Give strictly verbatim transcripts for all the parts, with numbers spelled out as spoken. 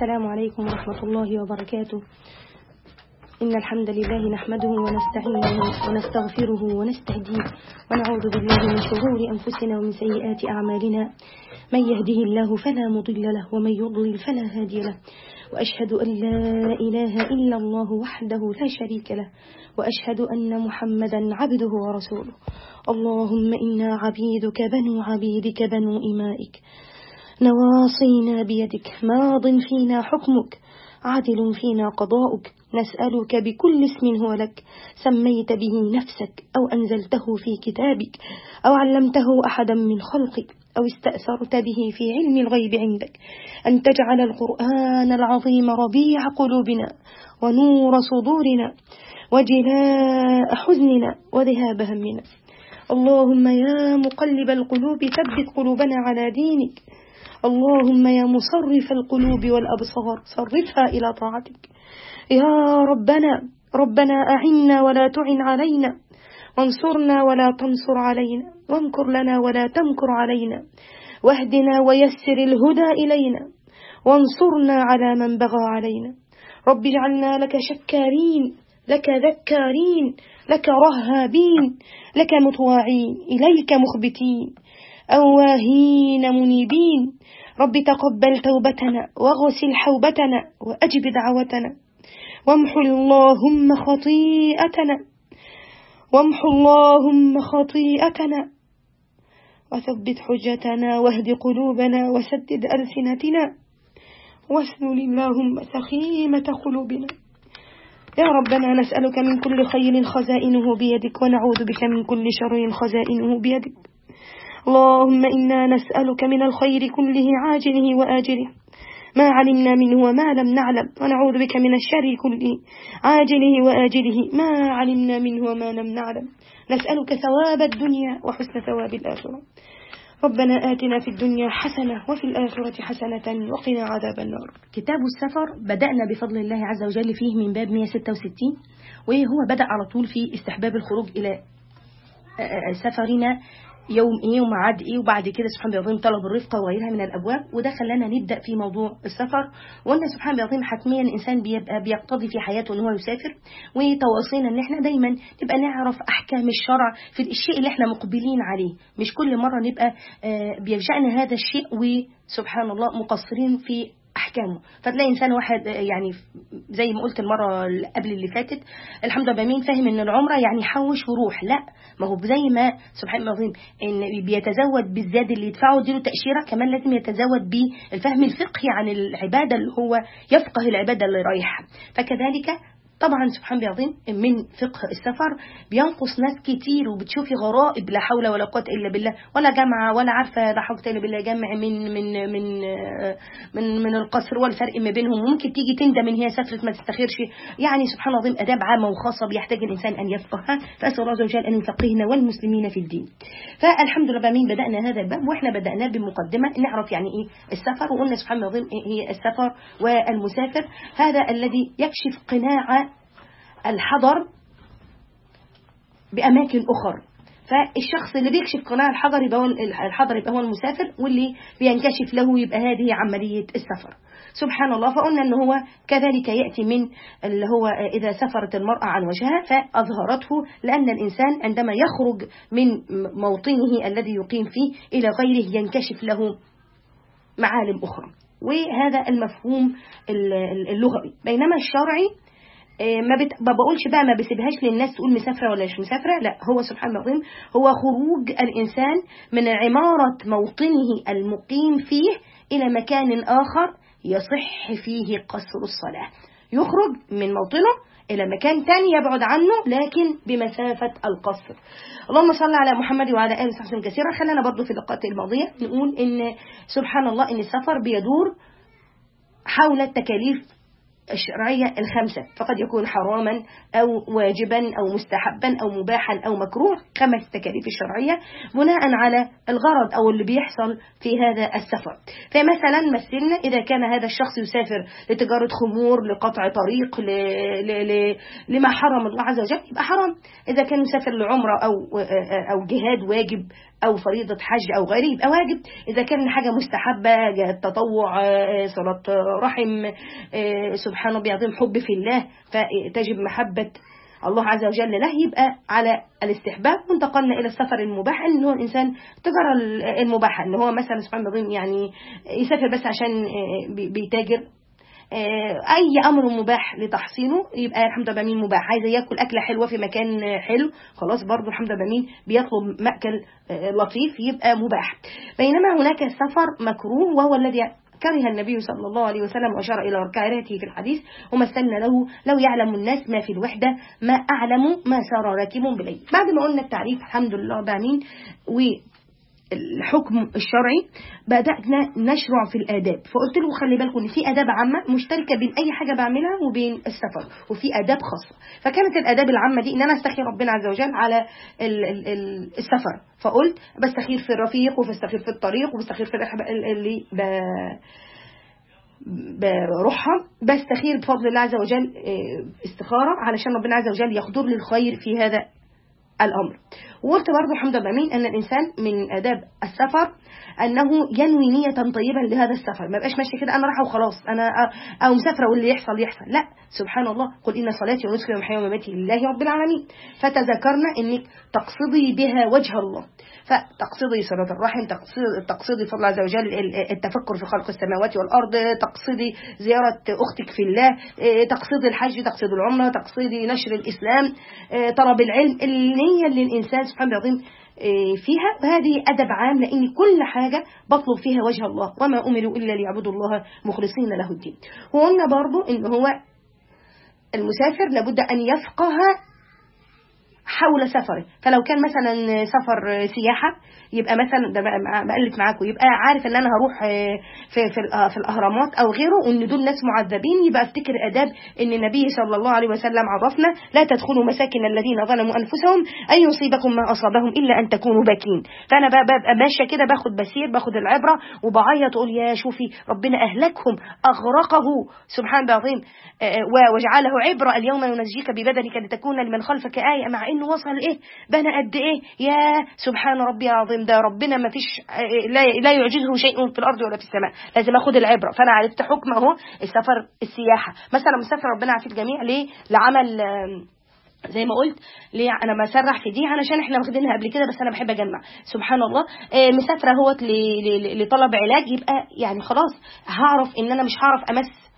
السلام عليكم ورحمة الله وبركاته. إن الحمد لله نحمده ونستعينه ونستغفره ونستهديه ونعوذ بالله من شرور أنفسنا ومن سيئات أعمالنا. من يهده الله فلا مضل له ومن يضلل فلا هادي له، وأشهد أن لا إله إلا الله وحده لا شريك له، وأشهد أن محمدا عبده ورسوله. اللهم إنا عبيدك بنو عبيدك بنو إمائك، نواصينا بيدك، ماض فينا حكمك، عادل فينا قضاؤك. نسألك بكل اسم هو لك سميت به نفسك أو أنزلته في كتابك أو علمته أحدا من خلقك أو استأثرت به في علم الغيب عندك، أن تجعل القرآن العظيم ربيع قلوبنا ونور صدورنا وجلاء حزننا وذهاب همنا. اللهم يا مقلب القلوب ثبت قلوبنا على دينك. اللهم يا مصرف القلوب والأبصار صرفها إلى طاعتك. يا ربنا ربنا أعنا ولا تعن علينا، وانصرنا ولا تنصر علينا، وامكر لنا ولا تمكر علينا، واهدنا ويسر الهدى إلينا، وانصرنا على من بغى علينا. رب اجعلنا لك شكارين، لك ذكارين، لك رهابين، لك مطواعين، إليك مخبتين، أواهين منيبين. رب تقبل توبتنا واغسل حوبتنا وأجب دعوتنا، وامحو اللهم خطيئتنا وامحو اللهم خطيئتنا وثبت حجتنا واهد قلوبنا وسدد ألسنتنا واسلل اللهم سخيمة قلوبنا. يا ربنا نسألك من كل خير خزائنه بيدك، ونعوذ بك من كل شر خزائنه بيدك. اللهم إنا نسألك من الخير كله عاجله وآجله ما علمنا منه وما لم نعلم، ونعوذ بك من الشر كله عاجله وآجله ما علمنا منه وما لم نعلم. نسألك ثواب الدنيا وحسن ثواب الآخرة. ربنا آتنا في الدنيا حسنة وفي الآخرة حسنة وقنا عذاب النار. كتاب السفر بدأنا بفضل الله عز وجل فيه من باب مئة وستة وستين، وهو بدأ على طول في استحباب الخروج إلى سفرنا يوم ايه وميعاد ايه، وبعد كده سبحان الله طلب الرفقه وغيرها من الابواب، وده خلانا نبدا في موضوع السفر. وقلنا سبحان الله حتميا الانسان بيبقى بيقتضي في حياته ان هو يسافر، وتواصينا ان احنا دايما نبقى نعرف احكام الشرع في الشيء اللي احنا مقبلين عليه، مش كل مره نبقى بيفجأنا هذا الشيء وسبحان الله مقصرين في أحكامه. فتلاقي إنسان واحد يعني زي ما قلت المرة قبل اللي فاتت الحمد لله مين فاهم إن العمرة يعني حوش وروح، لا ما هو زي ما سبحان الله العظيم إن بيتزود بالزاد اللي يدفعه ديله تأشيرة، كمان لازم يتزود بالفهم الفقهي عن العبادة اللي هو يفقه العبادة اللي رايحة. فكذلك طبعا سبحان الله العظيم من فقه السفر بينقص ناس كتير، وبتشوفي غرائب لا حول ولا قوة إلا بالله، ولا جامعة ولا عارفة لا حول إلا بالله جمع من من من من من القصر والفرق ما بينهم. ممكن تيجي تندم ان هي سافرت ما تستخيرش. يعني سبحان الله العظيم آداب عامة وخاصة بيحتاج الإنسان أن يفقهها، فأسأل الله عز وجل أن يفقهنا والمسلمين في الدين. فالحمد لله بمين بدأنا هذا الباب، وإحنا بدأناه بمقدمة نعرف يعني إيه السفر، وقلنا سبحان الله العظيم هي السفر والمسافر هذا الذي يكشف قناع الحضر بأماكن أخرى. فالشخص اللي بيكشف قناع الحضر يبقى هو الحضر يبقى هو المسافر، واللي بينكشف له يبقى هذه عملية السفر. سبحان الله. فقلنا أنه هو كذلك يأتي من اللي هو إذا سفرت المرأة عن وجهها فأظهرته، لأن الإنسان عندما يخرج من موطنه الذي يقيم فيه إلى غيره ينكشف له معالم أخرى، وهذا المفهوم اللغوي. بينما الشرعي ما, بت... ما بقولش بقى ما بسيبهاش للناس تقول مسافرة ولا مش مسافرة، لا هو سبحان الله العظيم هو خروج الإنسان من عمارة موطنه المقيم فيه إلى مكان آخر يصح فيه قصر الصلاة. يخرج من موطنه إلى مكان تاني يبعد عنه لكن بمسافة القصر. اللهم صل على محمد وعلى آله وصحبه كثيرا. خلينا برضو في اللقاءات الماضية نقول إن سبحان الله إن السفر بيدور حول التكاليف الشرعية الخمسة، فقد يكون حراما أو واجبا أو مستحبا أو مباحا أو مكروه، خمس تكاليف الشرعية بناء على الغرض أو اللي بيحصل في هذا السفر. فمثلا مثلنا إذا كان هذا الشخص يسافر لتجارة خمور، لقطع طريق، ل... ل... ل... لما حرم الله عز وجل يبقى حرام. إذا كان يسافر لعمرة أو أو جهاد واجب أو فريضة حج أو غيره يبقى واجب. إذا كان حاجة مستحبة تطوع صلاة رحم سبحان الله بيعظم حب في الله فتجب محبة الله عز وجل له يبقى على الاستحباب. وانتقلنا إلى السفر المباح إن هو الإنسان تجارة المباحة إن هو مثلا سبحان الله يعني يسافر بس عشان بيتاجر أي أمر مباح لتحصينه يبقى الحمد لله بمين مباح. عايز يأكل أكلة حلوة في مكان حلو خلاص برضو الحمد لله بمين بيطلب مأكل لطيف يبقى مباح. بينما هناك السفر مكروه وهو الذي كره النبي صلى الله عليه وسلم وأشار إلى كراهته في الحديث وما استنى له لو يعلم الناس ما في الوحدة ما أعلم ما سار راكب بليل. بعد ما قلنا التعريف الحمد لله بمين والحكم الشرعي بدأنا نشرع في الآداب. فقلت له خلي بالكم ان في آداب عامة مشتركة بين أي حاجة بعملها وبين السفر وفي آداب خاصة. فكانت الآداب العامة دي إن أنا استخير ربنا عز وجل على ال ال ال السفر. فقلت بستخير في الرفيق وبستخير في الطريق وبستخير في الرحلة اللي ب بروحها بستخير بفضل الله عز وجل استخارة علشان ربنا عز وجل يقدر لي الخير في هذا الأمر. وقلت برضو الحمد لله بمين أن الإنسان من آداب السفر أنه ينوي نية طيبة لهذا السفر. ما بقاش ماشي كده أنا رايحة وخلاص أنا أو مسافرة واللي يحصل يحصل. لا سبحان الله قل إن صلاتي ونسكي ومحياي ومماتي لله رب العالمين. فتذكرنا أنك تقصدي بها وجه الله فتقصدي صلة الرحم تقصدي فضل الله عز وجل التفكر في خلق السماوات والأرض تقصدي زيارة أختك في الله تقصدي الحج تقصدي العمرة تقصدي نشر الإسلام طلب العلم. النية اللي الإنسان سبحانه العظيم فيها وهذه أدب عام لأن كل حاجة بطلب فيها وجه الله وما أمروا إلا ليعبدوا الله مخلصين له الدين. وقلنا برضو إن هو المسافر لابد أن يفقه حول سفره. فلو كان مثلا سفر سياحة يبقى مثلا ده بقلت معاكم يبقى عارف ان انا هروح في في, في الاهرامات او غيره وان دول ناس معذبين يبقى افتكر اداب ان النبي صلى الله عليه وسلم عرفنا لا تدخلوا مساكن الذين ظلموا انفسهم ان يصيبكم ما اصابهم الا ان تكونوا باكين. فانا ببقى ماشيه كده باخد بسير باخد العبره وبعيط اقول يا شوفي ربنا اهلكهم اغرقه سبحان الله العظيم وجعله عبره اليوم ننجيك ببدنك لتكون لمن خلفك آية. مع انه وصل ايه بنا قد ايه يا سبحان ربي العظيم ده ربنا ما فيش لا, لا يعجزه شيء في الارض ولا في السماء. لازم اخد العبره. فانا عرفت حكم اهو السفر السياحه مثلا مسافر ربنا عافيت الجميع ليه لعمل زي ما قلت ليه انا مسرح في دي علشان احنا واخدينها قبل كده بس انا بحب اجمع سبحان الله مسافره اهوت لطلب علاج يبقى يعني خلاص هعرف ان انا مش هعرف امس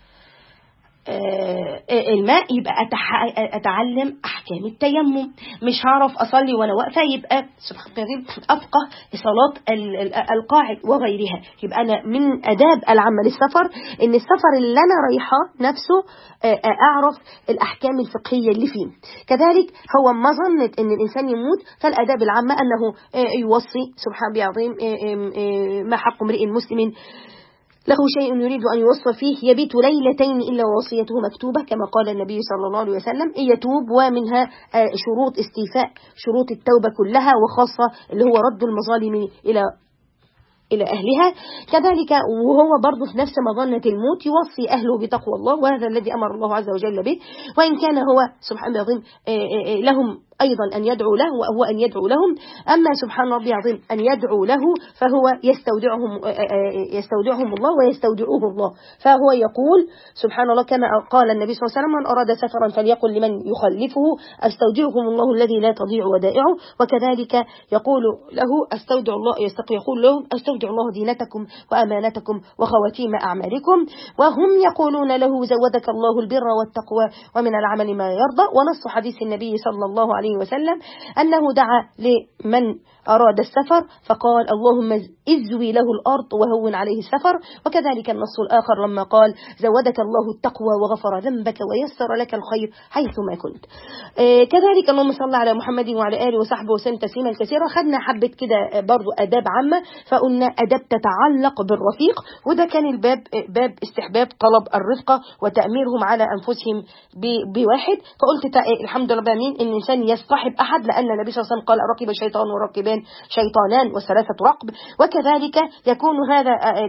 الماء يبقى أتعلم أحكام التيمم. مش هعرف أصلي وأنا واقفة يبقى سبحان الله أفقه صلاة القاعد وغيرها. يبقى أنا من أداب العامة للسفر إن السفر اللي أنا رايحة نفسه أعرف الأحكام الفقهية اللي فيه. كذلك هو ما ظنت إن الإنسان يموت فالأداب العامة أنه يوصي سبحان الله العظيم ما حق امرئ مسلم له شيء يريد أن يوصف فيه يبيت ليلتين إلا ووصيته مكتوبة كما قال النبي صلى الله عليه وسلم يتوب ومنها شروط استيفاء شروط التوبة كلها وخاصة اللي هو رد المظالم إلى إلى أهلها. كذلك وهو برضه في نفس مظنة الموت يوصي أهله بتقوى الله وهذا الذي أمر الله عز وجل به. وإن كان هو سبحان الله العظيم لهم أيضا أن يدعو له وهو أن يدعو لهم. أما سبحان ربي العظيم أن يدعو له فهو يستودعهم يستودعهم الله ويستودعوه الله. فهو يقول سبحان الله كما قال النبي صلى الله عليه وسلم من أراد سفرا فليقل لمن يخلفه أستودعكم الله الذي لا تضيع ودائعه. وكذلك يقول له أستودع الله يقول لهم أستودع الله دينتكم وأمانتكم وخواتيم أعمالكم. وهم يقولون له زودك الله البر والتقوى ومن العمل ما يرضى. ونص حديث النبي صلى الله عليه وسلم أنه دعا لمن أراد السفر فقال اللهم ازوي له الأرض وهون عليه السفر. وكذلك النص الآخر لما قال زودك الله التقوى وغفر ذنبك ويسر لك الخير حيثما كنت. آه كذلك اللهم صل على محمد وعلى آله وصحبه وسلم تسليما كثيرا. خدنا حبة كده برضو أداب عامة فقلنا أداب تتعلق بالرفيق وده كان الباب باب استحباب طلب الرفقة وتأميرهم على أنفسهم بواحد. فقلت الحمد لله بامين إن الإنسان يصطحب أحد لأن النبي صلى الله عليه وسلم قال ركب الشيطان وركبان شيطانان وثلاثة رقب. وكذلك يكون هذا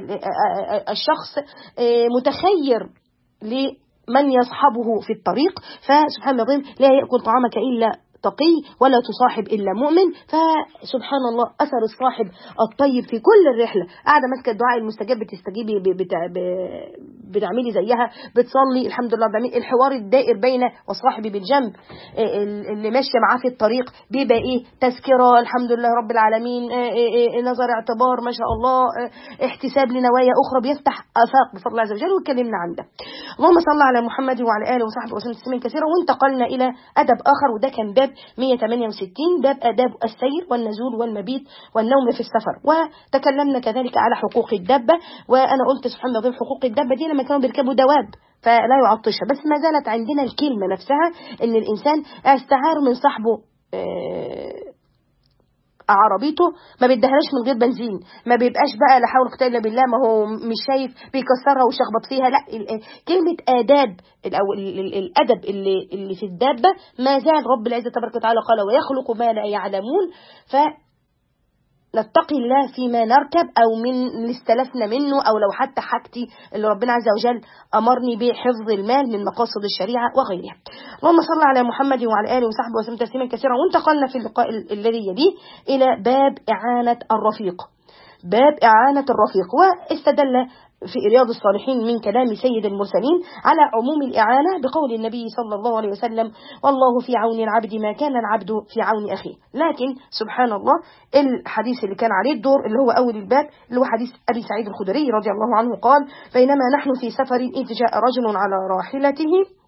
الشخص متخير لمن يصحبه في الطريق فسبحان الله لا يأكل طعامك إلا تقي ولا تصاحب إلا مؤمن. فسبحان الله أثر الصاحب الطيب في كل الرحلة. قاعدة ماسكة الدعاء المستجاب بتستجيبي بتعملي زيها، بتصلي الحمد لله، بعمل الحوار الدائر بين وصاحبي بالجنب اللي ماشية معاه في الطريق بيبقى إيه تذكرة الحمد لله رب العالمين، نظر اعتبار ما شاء الله، احتساب لنوايا أخرى، بيفتح آفاق بفضل الله عز وجل. واتكلمنا عن ده. اللهم صل على محمد وعلى آله وصحبه وسلم تسليما كثيرا. وانتقلنا إلى أدب آخر، وده كان باب مئة وثمانية وستين، باب آداب السير والنزول والمبيت والنوم في السفر. وتكلمنا كذلك على حقوق الدابة، وأنا قلت سبحان الله حقوق الدابة دي لما كانوا بيركبوا دواب فلا يعطشها، بس ما زالت عندنا الكلمة نفسها ان الإنسان استعار من صاحبه عربيته ما بيدهناش من غير بنزين، ما بيبقاش بقى لا حول ولا قوه الا بالله، ما هو مش شايف بيكسرها ويشخبط فيها، لا كلمة آداب أو الأدب اللي اللي في الدابة ما زال رب العزة تبارك وتعالى قال ويخلق ما لا يعلمون. ف نتقي الله فيما نركب أو من اللي استلفنا منه، أو لو حتى حاجتي اللي ربنا عز وجل أمرني بحفظ المال من مقاصد الشريعة وغيرها. اللهم صل على محمد وعلى آله وصحبه وسلم تسليما كثيرا. وانتقلنا في اللقاء الذي يليه إلى باب إعانة الرفيق، باب إعانة الرفيق. واستدل في رياض الصالحين من كلام سيد المرسلين على عموم الإعانة بقول النبي صلى الله عليه وسلم والله في عون العبد ما كان العبد في عون أخيه. لكن سبحان الله الحديث اللي كان عليه الدور اللي هو أول الباب اللي هو حديث أبي سعيد الخدري رضي الله عنه قال بينما نحن في سفر إذ جاء رجل على راحلته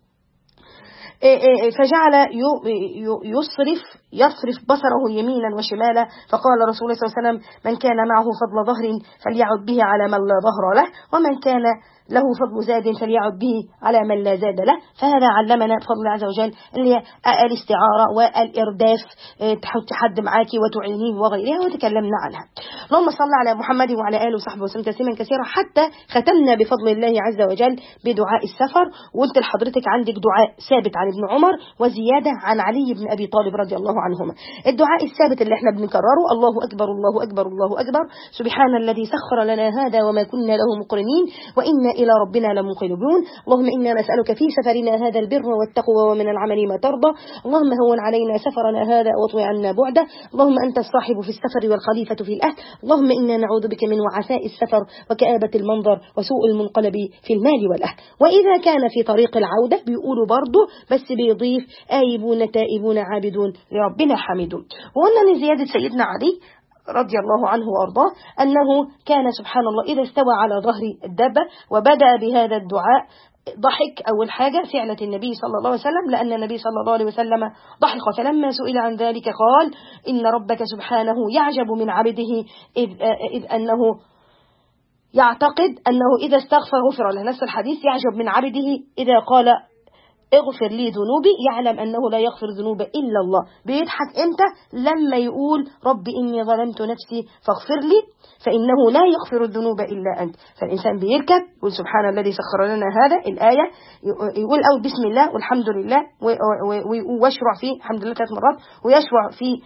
فجعل يصرف يصرف بصره يمينا وشمالا، فقال رسول الله صلى الله عليه وسلم من كان معه فضل ظهر فليعد به على من لا ظهر له، ومن كان له فضل زاد فليعد به على من لا زاد له. فهذا علمنا بفضل الله عز وجل اللي هي الاستعارة والإرداف، تحط حد معاكي وتعينيه وغيرها، وتكلمنا عنها. اللهم صل على محمد وعلى آله وصحبه وسلم تسليما كثيرا، حتى ختمنا بفضل الله عز وجل بدعاء السفر. وقلت لحضرتك عندك دعاء ثابت عن ابن عمر وزيادة عن علي بن أبي طالب رضي الله عنهما. الدعاء الثابت اللي احنا بنكرره الله أكبر الله أكبر الله أكبر سبحان الذي سخر لنا هذا وما كنا له مقرنين وإنا إلى ربنا لمنقلبون. اللهم إنا نسألك في سفرنا هذا البر والتقوى ومن العمل ما ترضى. اللهم هون علينا سفرنا هذا واطوي عنا بعده. اللهم أنت الصاحب في السفر والخليفة في الأهل. اللهم إنا نعوذ بك من وعثاء السفر وكآبة المنظر وسوء المنقلب في المال والأهل. وإذا كان في طريق العودة بيقولوا برضه بس بيضيف آيبون تائبون عابدون لربنا حامدون. وقلنا من زيادة سيدنا علي رضي الله عنه وأرضاه أنه كان سبحان الله إذا استوى على ظهر الدابة وبدأ بهذا الدعاء ضحك. أول حاجة فعلة النبي صلى الله عليه وسلم لأن النبي صلى الله عليه وسلم ضحك، فلما سئل عن ذلك قال إن ربك سبحانه يعجب من عبده إذ, إذ أنه يعتقد أنه إذا استغفر غفر له. نفس الحديث يعجب من عبده إذا قال اغفر لي ذنوبي يعلم أنه لا يغفر ذنوب إلا الله. بيضحك إمتى؟ لما يقول رب إني ظلمت نفسي فاغفر لي فإنه لا يغفر الذنوب إلا أنت. فالإنسان بيركب يقول سبحان الذي سخر لنا هذا الآية، يقول أو بسم الله والحمد لله ويشرع فيه الحمد لله ثلاث مرات، ويشرع فيه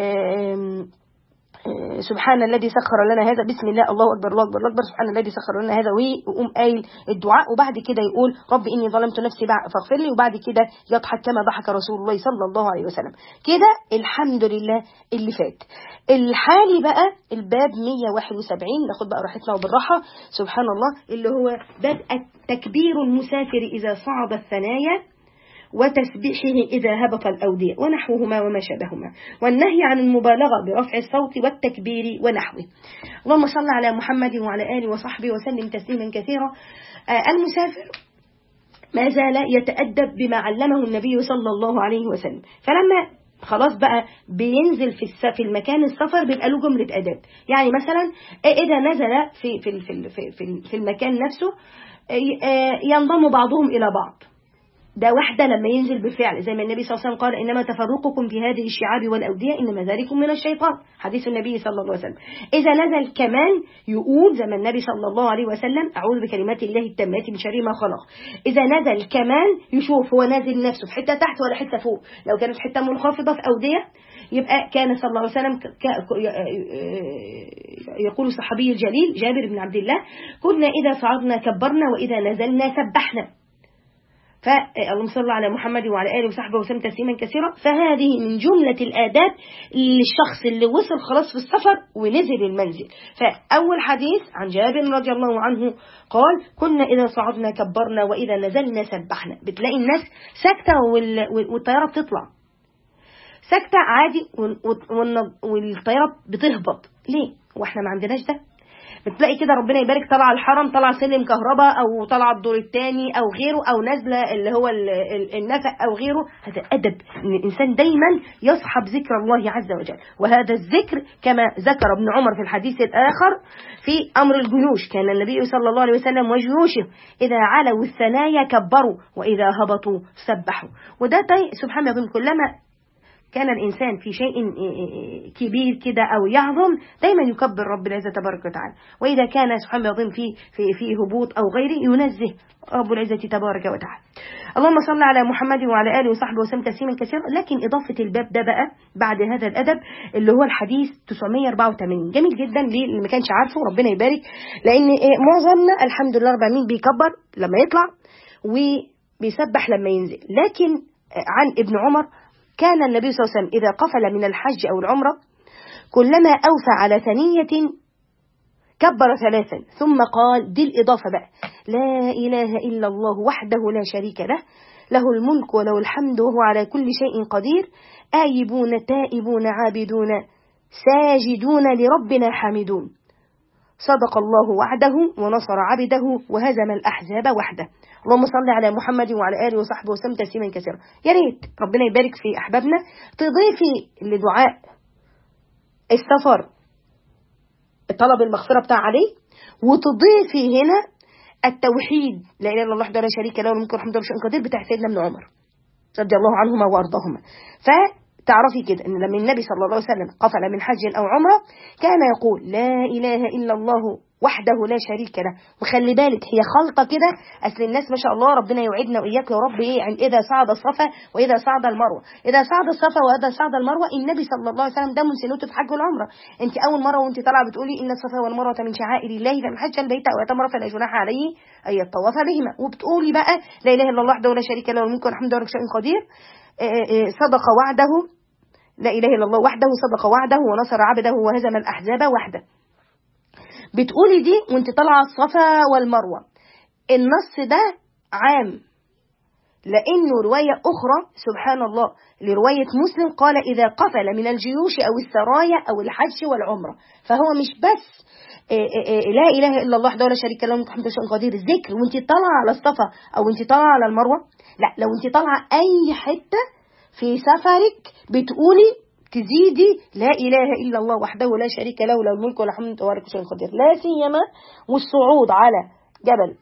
سبحان الذي سخر لنا هذا بسم الله الله أكبر الله أكبر الله أكبر سبحان الذي سخر لنا هذا، ويقوم قايل الدعاء. وبعد كده يقول رب إني ظلمت نفسي فاغفر لي، وبعد كده يضحك كما ضحك رسول الله صلى الله عليه وسلم. كده الحمد لله اللي فات. الحالي بقى الباب مئة وواحد وسبعين، ناخد بقى راحتنا وبالراحة سبحان الله، اللي هو باب التكبير المسافر إذا صعد الثنايا وتسبيحه إذا هبط الأودية ونحوهما وما شابهما، والنهي عن المبالغة برفع الصوت والتكبير ونحوه. اللهم صل على محمد وعلى آله وصحبه وسلم تسليما كثيرا. آه المسافر ما زال يتأدب بما علمه النبي صلى الله عليه وسلم، فلما خلاص بقى بينزل في في المكان السفر بيبقى له جملة أداب. يعني مثلا إذا نزل في في في في, في المكان نفسه ينضم بعضهم إلى بعض، ده واحدة لما ينزل بالفعل زي ما النبي صلى الله عليه وسلم قال إنما تفرقكم في هذه الشعاب والأودية إنما ذلكم من الشيطان، حديث النبي صلى الله عليه وسلم. إذا نزل كمان يقول زي ما النبي صلى الله عليه وسلم أعوذ بكلمات الله التامات من شر ما خلق. إذا نزل كمان يشوف هو نازل نفسه في حتة تحت ولا حتة فوق، لو كانت في حتة منخفضة في أودية يبقى كان صلى الله عليه وسلم يقول الصحابي الجليل جابر بن عبد الله كنا إذا صعدنا كبرنا وإذا نزلنا سبحنا. فاللهم صل على محمد وعلى آله وصحبه وسلم تسليما كثيرا. فهذه من جملة الآداب للشخص اللي وصل خلاص في السفر ونزل المنزل. فأول حديث عن جابر رضي الله عنه قال كنا إذا صعدنا كبرنا وإذا نزلنا سبحنا. بتلاقي الناس ساكتة والطيارة بتطلع ساكتة عادي والطيارة بتهبط. ليه؟ واحنا ما عندناش ده؟ بتلاقي كده ربنا يبارك طلع الحرم، طلع سلم كهرباء او طلع الدور الثاني او غيره، او نازله اللي هو النفق او غيره. هذا ادب ان الانسان دايما يصحب ذكر الله عز وجل. وهذا الذكر كما ذكر ابن عمر في الحديث الاخر في امر الجيوش، كان النبي صلى الله عليه وسلم وجيوشه اذا علوا الثنايا كبروا واذا هبطوا سبحوا. وده سبحان الله كلما كان الإنسان في شيء كبير كده أو يعظم دايما يكبر رب العزة تبارك وتعالى. وإذا كان سبحان الله في في في هبوط أو غيره ينزه رب العزة تبارك وتعالى. اللهم صل على محمد وعلى آله وصحبه وسلم تسليما كثيرا. لكن إضافة الباب ده بقى بعد هذا الأدب اللي هو الحديث تسعمائة وأربعة وثمانين جميل جدا اللي ما كانش عارفه ربنا يبارك، لأن معظمنا الحمد لله رب العالمين بيكبر لما يطلع وبيسبح لما ينزل. لكن عن ابن عمر كان النبي صلى الله عليه وسلم إذا قفل من الحج أو العمرة كلما أوفى على ثنية كبر ثلاثا ثم قال دي الإضافة بقى لا إله إلا الله وحده لا شريك له له الملك وله الحمد وهو على كل شيء قدير آيبون تائبون عابدون ساجدون لربنا حامدون صدق الله وعده ونصر عبده وهزم الأحزاب وحده. اللهم صل على محمد وعلى آله وصحبه وسلم تسليما كثيرا. يا ريت ربنا يبارك في أحبابنا تضيفي لدعاء السفر طلب المغفرة بتاع عليه، وتضيفي هنا التوحيد لا إله إلا الله وحده لا شريك له الملك والحمد لله شيء قدير بتاع سيدنا ابن عمر رضي الله عنهما وأرضاهما. فتعرفي كده إن لما النبي صلى الله عليه وسلم قفل من حج أو عمرة كان يقول لا إله إلا الله وحده لا شريك له. وخلي بالك هي خلطة كده، أصل الناس ما شاء الله ربنا يوعدنا وإياك يا رب إيه عن إذا صعد الصفا وإذا صعد المروة. إذا صعد الصفا وإذا صعد المروة النبي صلى الله عليه وسلم ده من سنته في حج والعمرة. أنت أول مرة وأنت طالعة بتقولي إن الصفا والمروة من شعائر الله فمن حج البيت أو اعتمر فلا جناح عليه أن يطوف بهما. وبتقولي بقى لا إله إلا الله وحده لا شريك له الملك والحمد لله شيء قدير صدق وعده لا إله إلا الله وحده صدق وعده ونصر عبده وهزم الأحزاب وحده. بتقولي دي وانت طالعه الصفا والمروه. النص ده عام لانه روايه اخرى سبحان الله لروايه مسلم قال اذا قفل من الجيوش او السرايا او الحج والعمره. فهو مش بس لا اله الا الله وحده لا شريك له الملك والحمد لله قدير الذكر وانت طالعه على الصفا او انت طالعه على المروه، لا لو انت طالعه اي حته في سفرك بتقولي تزيدي لا إله إلا الله وحده لا شريك له له الملك والحمد تبارك وتعالى قدير. لا سيما والصعود على جبل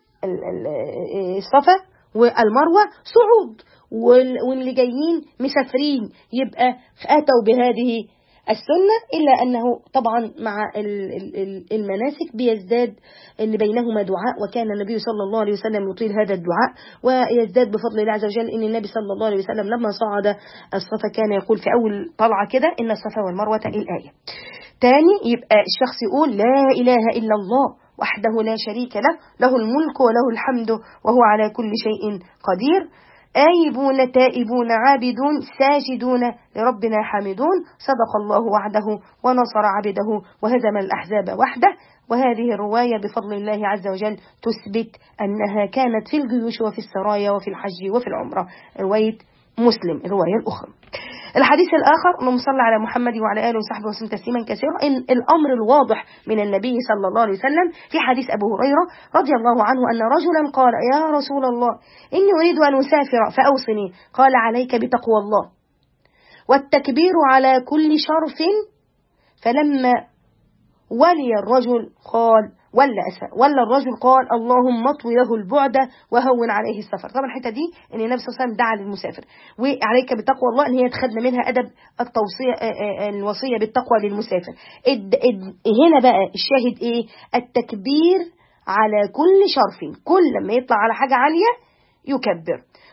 الصفا والمروة صعود واللي جايين مسافرين يبقى أتوا بهذه السنة، إلا أنه طبعا مع المناسك بيزداد اللي بينهما دعاء. وكان النبي صلى الله عليه وسلم يطيل هذا الدعاء ويزداد بفضل الله عز وجل. إن النبي صلى الله عليه وسلم لما صعد الصفا كان يقول في أول طلعة كده إن الصفا والمروة الآية. تاني يبقى الشخص يقول لا إله إلا الله وحده لا شريك له له الملك وله الحمد وهو على كل شيء قدير آيبون تائبون عابدون ساجدون لربنا حامدون صدق الله وعده ونصر عبده وهزم الأحزاب وحده. وهذه الرواية بفضل الله عز وجل تثبت أنها كانت في الجيوش وفي السرايا وفي الحج وفي العمرة. رواية مسلم الرواية الأخرى. الحديث الآخر اللهم صل على محمد وعلى آله وصحبه وسلم تسليما كثيرا. إن الأمر الواضح من النبي صلى الله عليه وسلم في حديث أبو هريرة رضي الله عنه أن رجلا قال يا رسول الله إني أريد أن أسافر فأوصني. قال عليك بتقوى الله والتكبير على كل شرف. فلما ولي الرجل قال ولا أسفل ولا الرجل قال اللهم اطوي له البعد وهون عليه السفر. طبعا الحته دي ان النبي صلى الله عليه وسلم دعا للمسافر وعليك بتقوى الله ان هي تخدنا منها ادب التوصيه الوصيه بالتقوى للمسافر. اد اد هنا بقى الشاهد ايه؟ التكبير على كل شرف، كل لما يطلع على حاجه عاليه يكبر.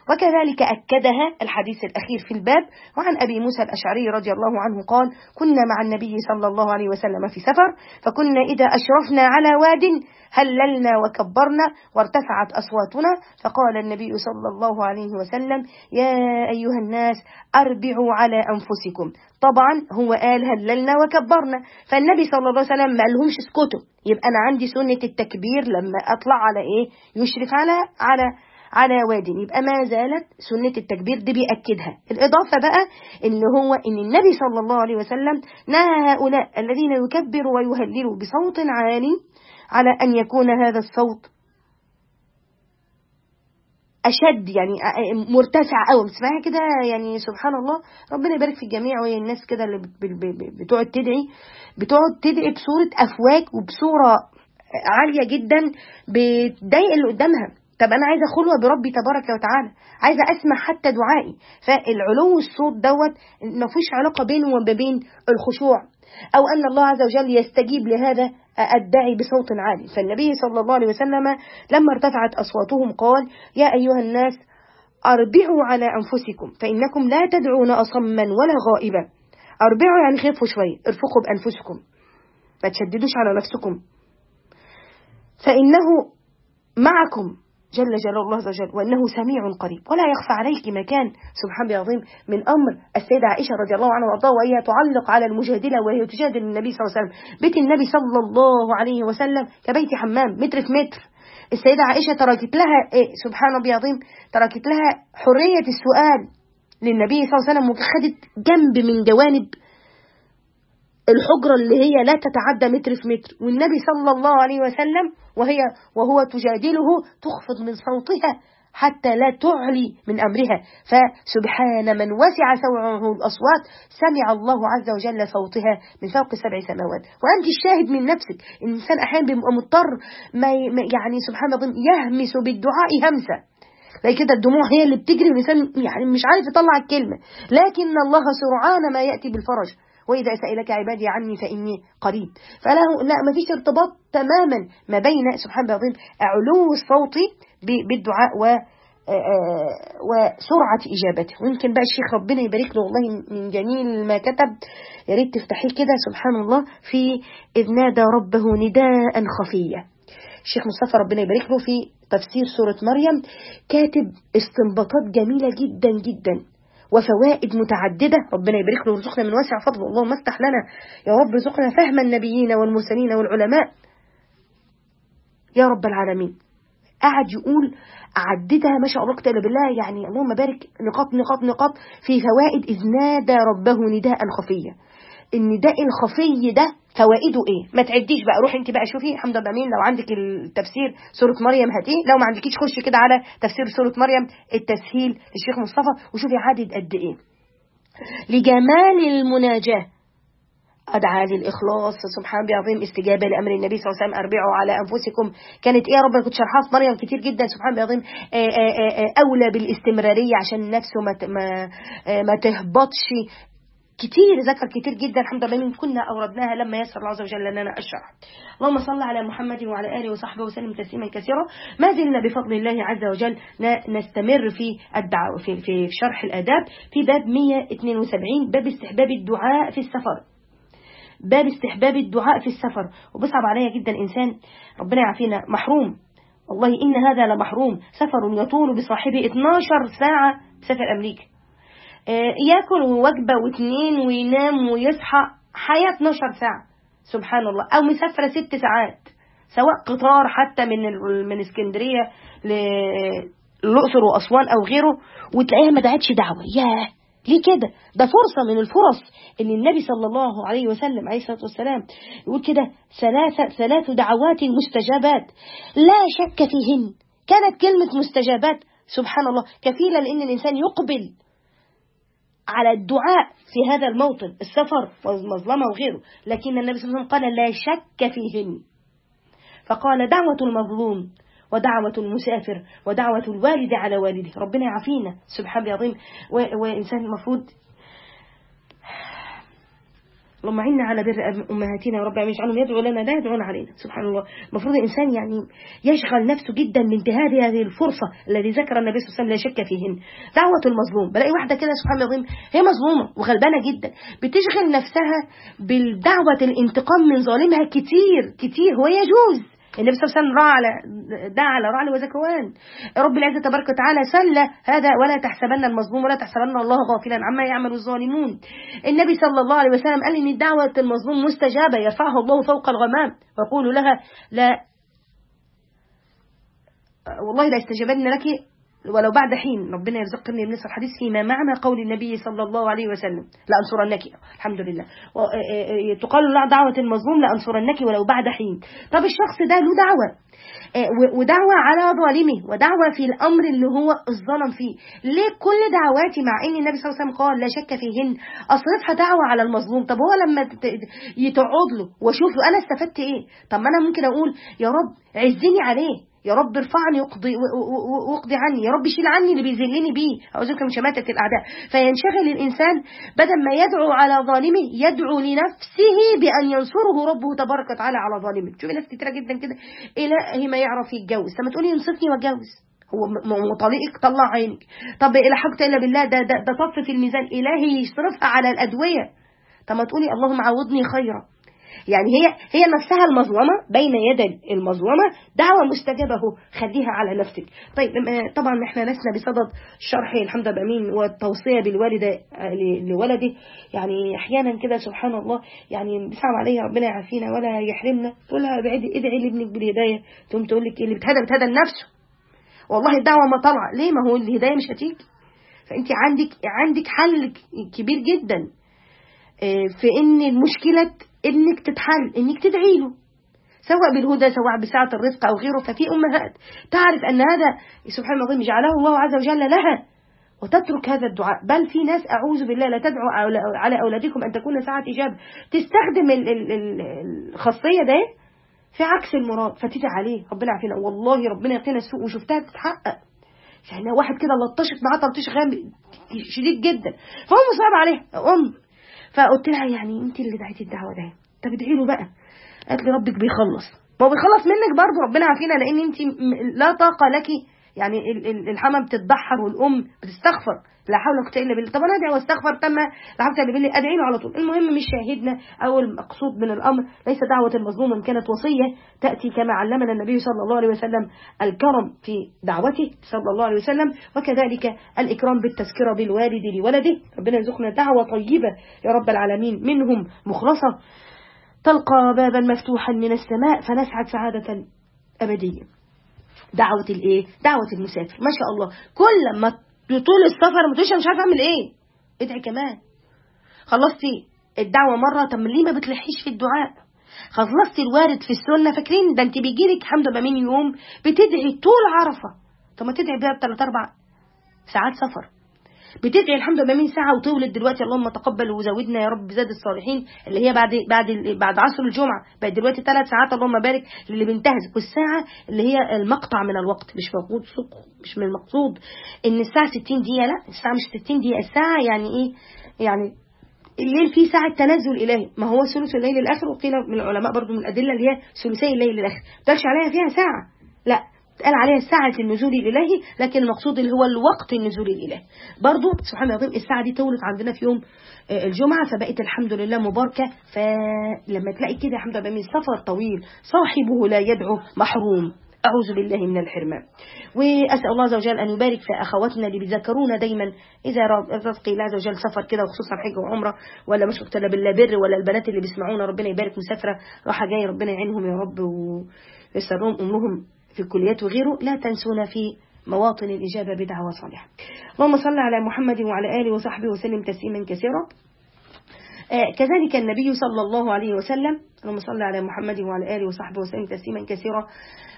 وكذلك أكدها الحديث الأخير في الباب. وعن أبي موسى الأشعري رضي الله عنه قال: كنا مع النبي صلى الله عليه وسلم في سفر، فكنا إذا أشرفنا على واد هللنا وكبرنا وارتفعت أصواتنا، فقال النبي صلى الله عليه وسلم: يا أيها الناس أربعوا على أنفسكم. طبعا هو قال هللنا وكبرنا، فالنبي صلى الله عليه وسلم ما قالهمش اسكتوا. يبقى أنا عندي سنة التكبير لما أطلع على إيه؟ يشرف على على على واد، يبقى ما زالت سنة التكبير دي بيأكدها. الإضافة بقى إن هو إن النبي صلى الله عليه وسلم نهى هؤلاء الذين يكبروا ويهللوا بصوت عالي على أن يكون هذا الصوت أشد، يعني مرتفع أو بتسمعها كده، يعني سبحان الله. ربنا يبارك في الجميع. وهي الناس كده اللي بتقعد تدعي بتقعد تدعي بصورة أفواج وبصورة عالية جدا بتضايق اللي قدامها. طب أنا عايزة خلوة بربي تبارك وتعالى، عايزة أسمع حتى دعائي. فالعلو الصوت دوت ما فيش علاقة بينه وبين الخشوع أو أن الله عز وجل يستجيب لهذا الداعي بصوت عالي. فالنبي صلى الله عليه وسلم لما ارتفعت أصواتهم قال: يا أيها الناس أربعوا على أنفسكم فإنكم لا تدعون أصما ولا غائبا. أربعوا يعني خفوا شوية، ارفقوا بأنفسكم، ما تشددوش على نفسكم، فإنه معكم جل جلال الله عز وجل وأنه سميع قريب ولا يخفى عليك ما كان. سبحان العظيم. من أمر السيدة عائشة رضي الله عنها وارضاها، وهي تعلق على المجادلة وهي تجادل النبي صلى الله عليه وسلم. بيت النبي صلى الله عليه وسلم كبيت حمام، متر في متر. السيدة عائشة تركت لها إيه؟ سبحان الله العظيم، تركت لها حرية السؤال للنبي صلى الله عليه وسلم، وخدت جنب من جوانب الحجرة اللي هي لا تتعدى متر في متر، والنبي صلى الله عليه وسلم وهي وهو تجادله تخفض من صوتها حتى لا تعلي من أمرها. فسبحان من وسع سوعه الأصوات سمع الله عز وجل صوتها من فوق سبع سماوات. وأنت الشاهد من نفسك. الإنسان أحيانا بيبقى مضطر ما يعني سبحان الله يهمس بالدعاء همسة، زي كده الدموع هي اللي بتجري والإنسان يعني مش عارف يطلع الكلمة، لكن الله سرعان ما يأتي بالفرج. وإذا سألك عبادي عني فإني قريب. فله لا ما فيش ارتباط تماما ما بين سبحان الله العظيم علو الصوت بالدعاء و وسرعة إجابته. ويمكن بقى الشيخ ربنا يبارك له والله من جميل ما كتب، يا ريت تفتحيه كده سبحان الله، في إذ نادى ربه نداء خفيا. الشيخ مصطفى ربنا يبارك له في تفسير سورة مريم كاتب استنباطات جميلة جدا جدا وفوائد متعددة. ربنا يبارك له ويرزقنا من واسع فضله. اللهم افتح لنا يا رب، رزقنا فهم النبيين والمرسلين والعلماء يا رب العالمين. قاعد يقول أعددها ما شاء الله كتاب بالله، يعني اللهم بارك، نقاط نقاط نقاط في فوائد إذ نادى ربه نداء خفيا. النداء الخفي ده فوائده ايه؟ ما تعديش بقى، روح انت بقى شوفي الحمد لله مين، لو عندك التفسير سورة مريم هاتيه، لو ما عندكيش خشي كده على تفسير سورة مريم التسهيل للشيخ مصطفى وشوفي عدد قد ايه لجمال المناجاة. أدعى للإخلاص سبحان الله العظيم، استجابة لأمر النبي صلى الله عليه وسلم، أربعوا على أنفسكم. كانت إيه يا رب؟ كنت شرحها في مريم كتير جدا سبحان الله العظيم. أولى بالاستمرارية عشان نفسه ما ما ما تهبطش. كتير ذكر كتير جدا الحمد لله من كنا أوردناها لما يسر الله عز وجل لنا الشرح. اللهم صل على محمد وعلى آله وصحبه وسلم تسليما كثيرا. ما زلنا بفضل الله عز وجل نستمر في الدعوة في في شرح الآداب في باب مئة واثنين وسبعين، باب استحباب الدعاء في السفر. باب استحباب الدعاء في السفر. وبصعب عليا جدا إنسان ربنا يعافينا محروم، والله إن هذا لمحروم، سفر يطول بصاحبه اثناشر ساعة، سفر أمريكا، ياكل وجبة واثنين وينام ويصحى، حياة اثناشر ساعة سبحان الله. أو مسافرة ست ساعات سواء قطار حتى من من اسكندرية للأقصر وأسوان أو غيره، وتلاقيها ما دعتش دعوة. ياه ليه كده؟ ده فرصة من الفرص اللي النبي صلى الله عليه وسلم عليه الصلاة والسلام يقول كده ثلاث ثلاث دعوات مستجابات لا شك فيهن. كانت كلمة مستجابات سبحان الله كفيلة لأن الإنسان يقبل على الدعاء في هذا الموطن، السفر والمظلمة وغيره، لكن النبي صلى الله عليه وسلم قال لا شك فيهن. فقال دعوة المظلوم ودعوة المسافر ودعوة الوالد على والده. ربنا يعافينا سبحان الله العظيم. وإنسان المفروض اللهم عنا على بر أمهاتنا يا رب، اجعلهم يدعو لنا لا يدعون علينا. سبحان الله. المفروض الإنسان يعني يشغل نفسه جدا بانتهاز هذه الفرصة الذي ذكر النبي صلى الله عليه وسلم لا شك فيهن. دعوة المظلوم، بلاقي واحدة كده سبحان الله هي مظلومة وغلبانة جدا بتشغل نفسها بالدعوة الانتقام من ظالمها كتير كتير. هو يجوز، النبي صلى الله عليه وسلم راى على دعا على رعل وزكوان. رب العزة تبارك وتعالى سل هذا ولا تحسبن المظلوم ولا تحسبن الله غافلا عما يعمل الظالمون. النبي صلى الله عليه وسلم قال ان دعوة المظلوم مستجابة يرفعها الله فوق الغمام ويقول لها لا والله لا استجابن لك ولو بعد حين. ربنا يرزقني من الحديث فيما معنى قول النبي صلى الله عليه وسلم لأنصرنك. الحمد لله. تقال له دعوة المظلوم لأنصرنك ولو بعد حين. طب الشخص ده له دعوة ودعوة على ظالمه ودعوة في الأمر اللي هو الظلم فيه. ليه كل دعواتي مع ان النبي صلى الله عليه وسلم قال لا شك فيهن أصرفها دعوة على المظلوم؟ طب هو لما يتعود له واشوف له انا استفدت ايه؟ طب ما انا ممكن اقول يا رب عزني عليه، يا رب ارفعني واقضي واقضي عني، يا رب شيل عني اللي بيذلني بيه، اعوذ بك من شماتة الاعداء. فينشغل الانسان بدل ما يدعو على ظالمه يدعو لنفسه بان ينصره ربه تبارك وتعالى على ظالمه. شوفي ناس كتيره جدا كده الهي ما يعرف يتجوز، طب ما تقولي ينصفني واتجوز، هو مطلقك طلع عينك. طب لا حاجه الا بالله ده ده, ده طف في الميزان الهي يصرفها على الادويه. طب ما تقولي اللهم عوضني خيرا. يعني هي هي نفسها المظلمة بين يدي المظلمة دعوة مستجابة، خليها على نفسك. طيب طبعا احنا لسنا بصدد شرح الحمد لله بأمين والتوصية بالوالدة لولده. يعني احيانا كده سبحان الله يعني بيصعب عليها ربنا يعافينا ولا يحرمنا، تقول لها ادعي لابنك بالهداية، تقوم تقول لك اللي بتهدى بتهدى لنفسه. والله الدعوة ما طلع ليه؟ ما هو الهداية مش هتيجي. فانت عندك عندك حل كبير جدا في ان المشكلة انك تتحل، انك تدعي له سواء بالهدى سواء بسعة الرزق او غيره. ففي امهات تعرف ان هذا سبحان الله جعله الله عز وجل لها وتترك هذا الدعاء. بل في ناس اعوذ بالله لا تدعوا على اولادكم ان تكون ساعة اجابة، تستخدم الخاصية ده في عكس المراد فتدعي عليه. ربنا يعافينا والله ربنا يقينا السوء وشفتها تتحقق. يعني واحد كده لطشت معاه تلطيش غامق شديد جدا فهم صعب عليها ام، فقلت لها يعني انت اللي دعيتي الدعوه ده، طب ادعي له بقى. قالت لي ربك بيخلص. ما هو بيخلص منك برضه ربنا عافينا، لان انت لا طاقه لك. يعني الحمى بتتدحر والام بتستغفر لا حول ولا قوه الا بالله. طب انا ادعي واستغفر تم لا حول ولا بالله ادعي له على طول. المهم مش شاهدنا او المقصود من الامر ليس دعوه المظلوم ان كانت وصيه تاتي كما علمنا النبي صلى الله عليه وسلم الكرم في دعوته صلى الله عليه وسلم، وكذلك الاكرام بالتذكره بالوالد لولده. ربنا يرزقنا دعوه طيبه يا رب العالمين منهم مخلصه تلقى بابا مفتوحا من السماء فنسعد سعاده ابديه. دعوة الايه؟ دعوة المسافر ما شاء الله. كل ما طول السفر ما تقولش مش عارفه اعمل ايه، ادعي كمان. خلصتي الدعوة مرة، طب ليه ما بتلحيش في الدعاء؟ خلصتي الوارد في السنة، فاكرين ده انت بيجيلك حمد بمين يوم بتدعي طول عرفة، طب ما تدعي بقى ثلاث اربع ساعات سفر. بتدعي الحمد لله من ساعة وطولت دلوقتي اللهم تقبل وزودنا يا رب بزاد الصالحين اللي هي بعد بعد بعد عصر الجمعة بقت دلوقتي ثلاث ساعات اللهم بارك للي بينتهز. والساعة اللي هي المقطع من الوقت مش موجود سوق، مش من المقصود ان الساعة ستين دقيقة، لا الساعة مش ستين دقيقة، الساعة يعني ايه؟ يعني الليل فيه ساعة تنزل إلهي، ما هو ثلث الليل الآخر، وقيل من العلماء برضو من الأدلة اللي هي ثلثي الليل الآخر ما تقالش عليها فيها ساعة، لا قال عليها ساعة النزول الإلهي، لكن المقصود اللي هو الوقت النزول الإلهي. برضو سبحان الله الساعة دي طولت عندنا في يوم الجمعة فبقت الحمد لله مباركة. فلما تلاقي كده الحمد لله من سفر طويل صاحبه لا يدعو محروم، أعوذ بالله من الحرمان. وأسأل الله عز وجل أن يبارك في أخواتنا اللي بيذكرونا دايما إذا رزق الله عز وجل سفر كده وخصوصا حج وعمرة ولا مش مقتلة بالله بر، ولا البنات اللي بيسمعونا ربنا يبارك مسافرة راحة جاي ربنا يعينهم يا رب ويسرهم أمرهم في الكليات وغيره. لا تنسونا في مواطن الإجابة بدعوة صالحة. اللهم صل على محمد وعلى آله وصحبه وسلم تسليما كثيرا. آه كذلك النبي صلى الله عليه وسلم اللهم صل على محمد وعلى آله وصحبه وسلم تسليما كثيرا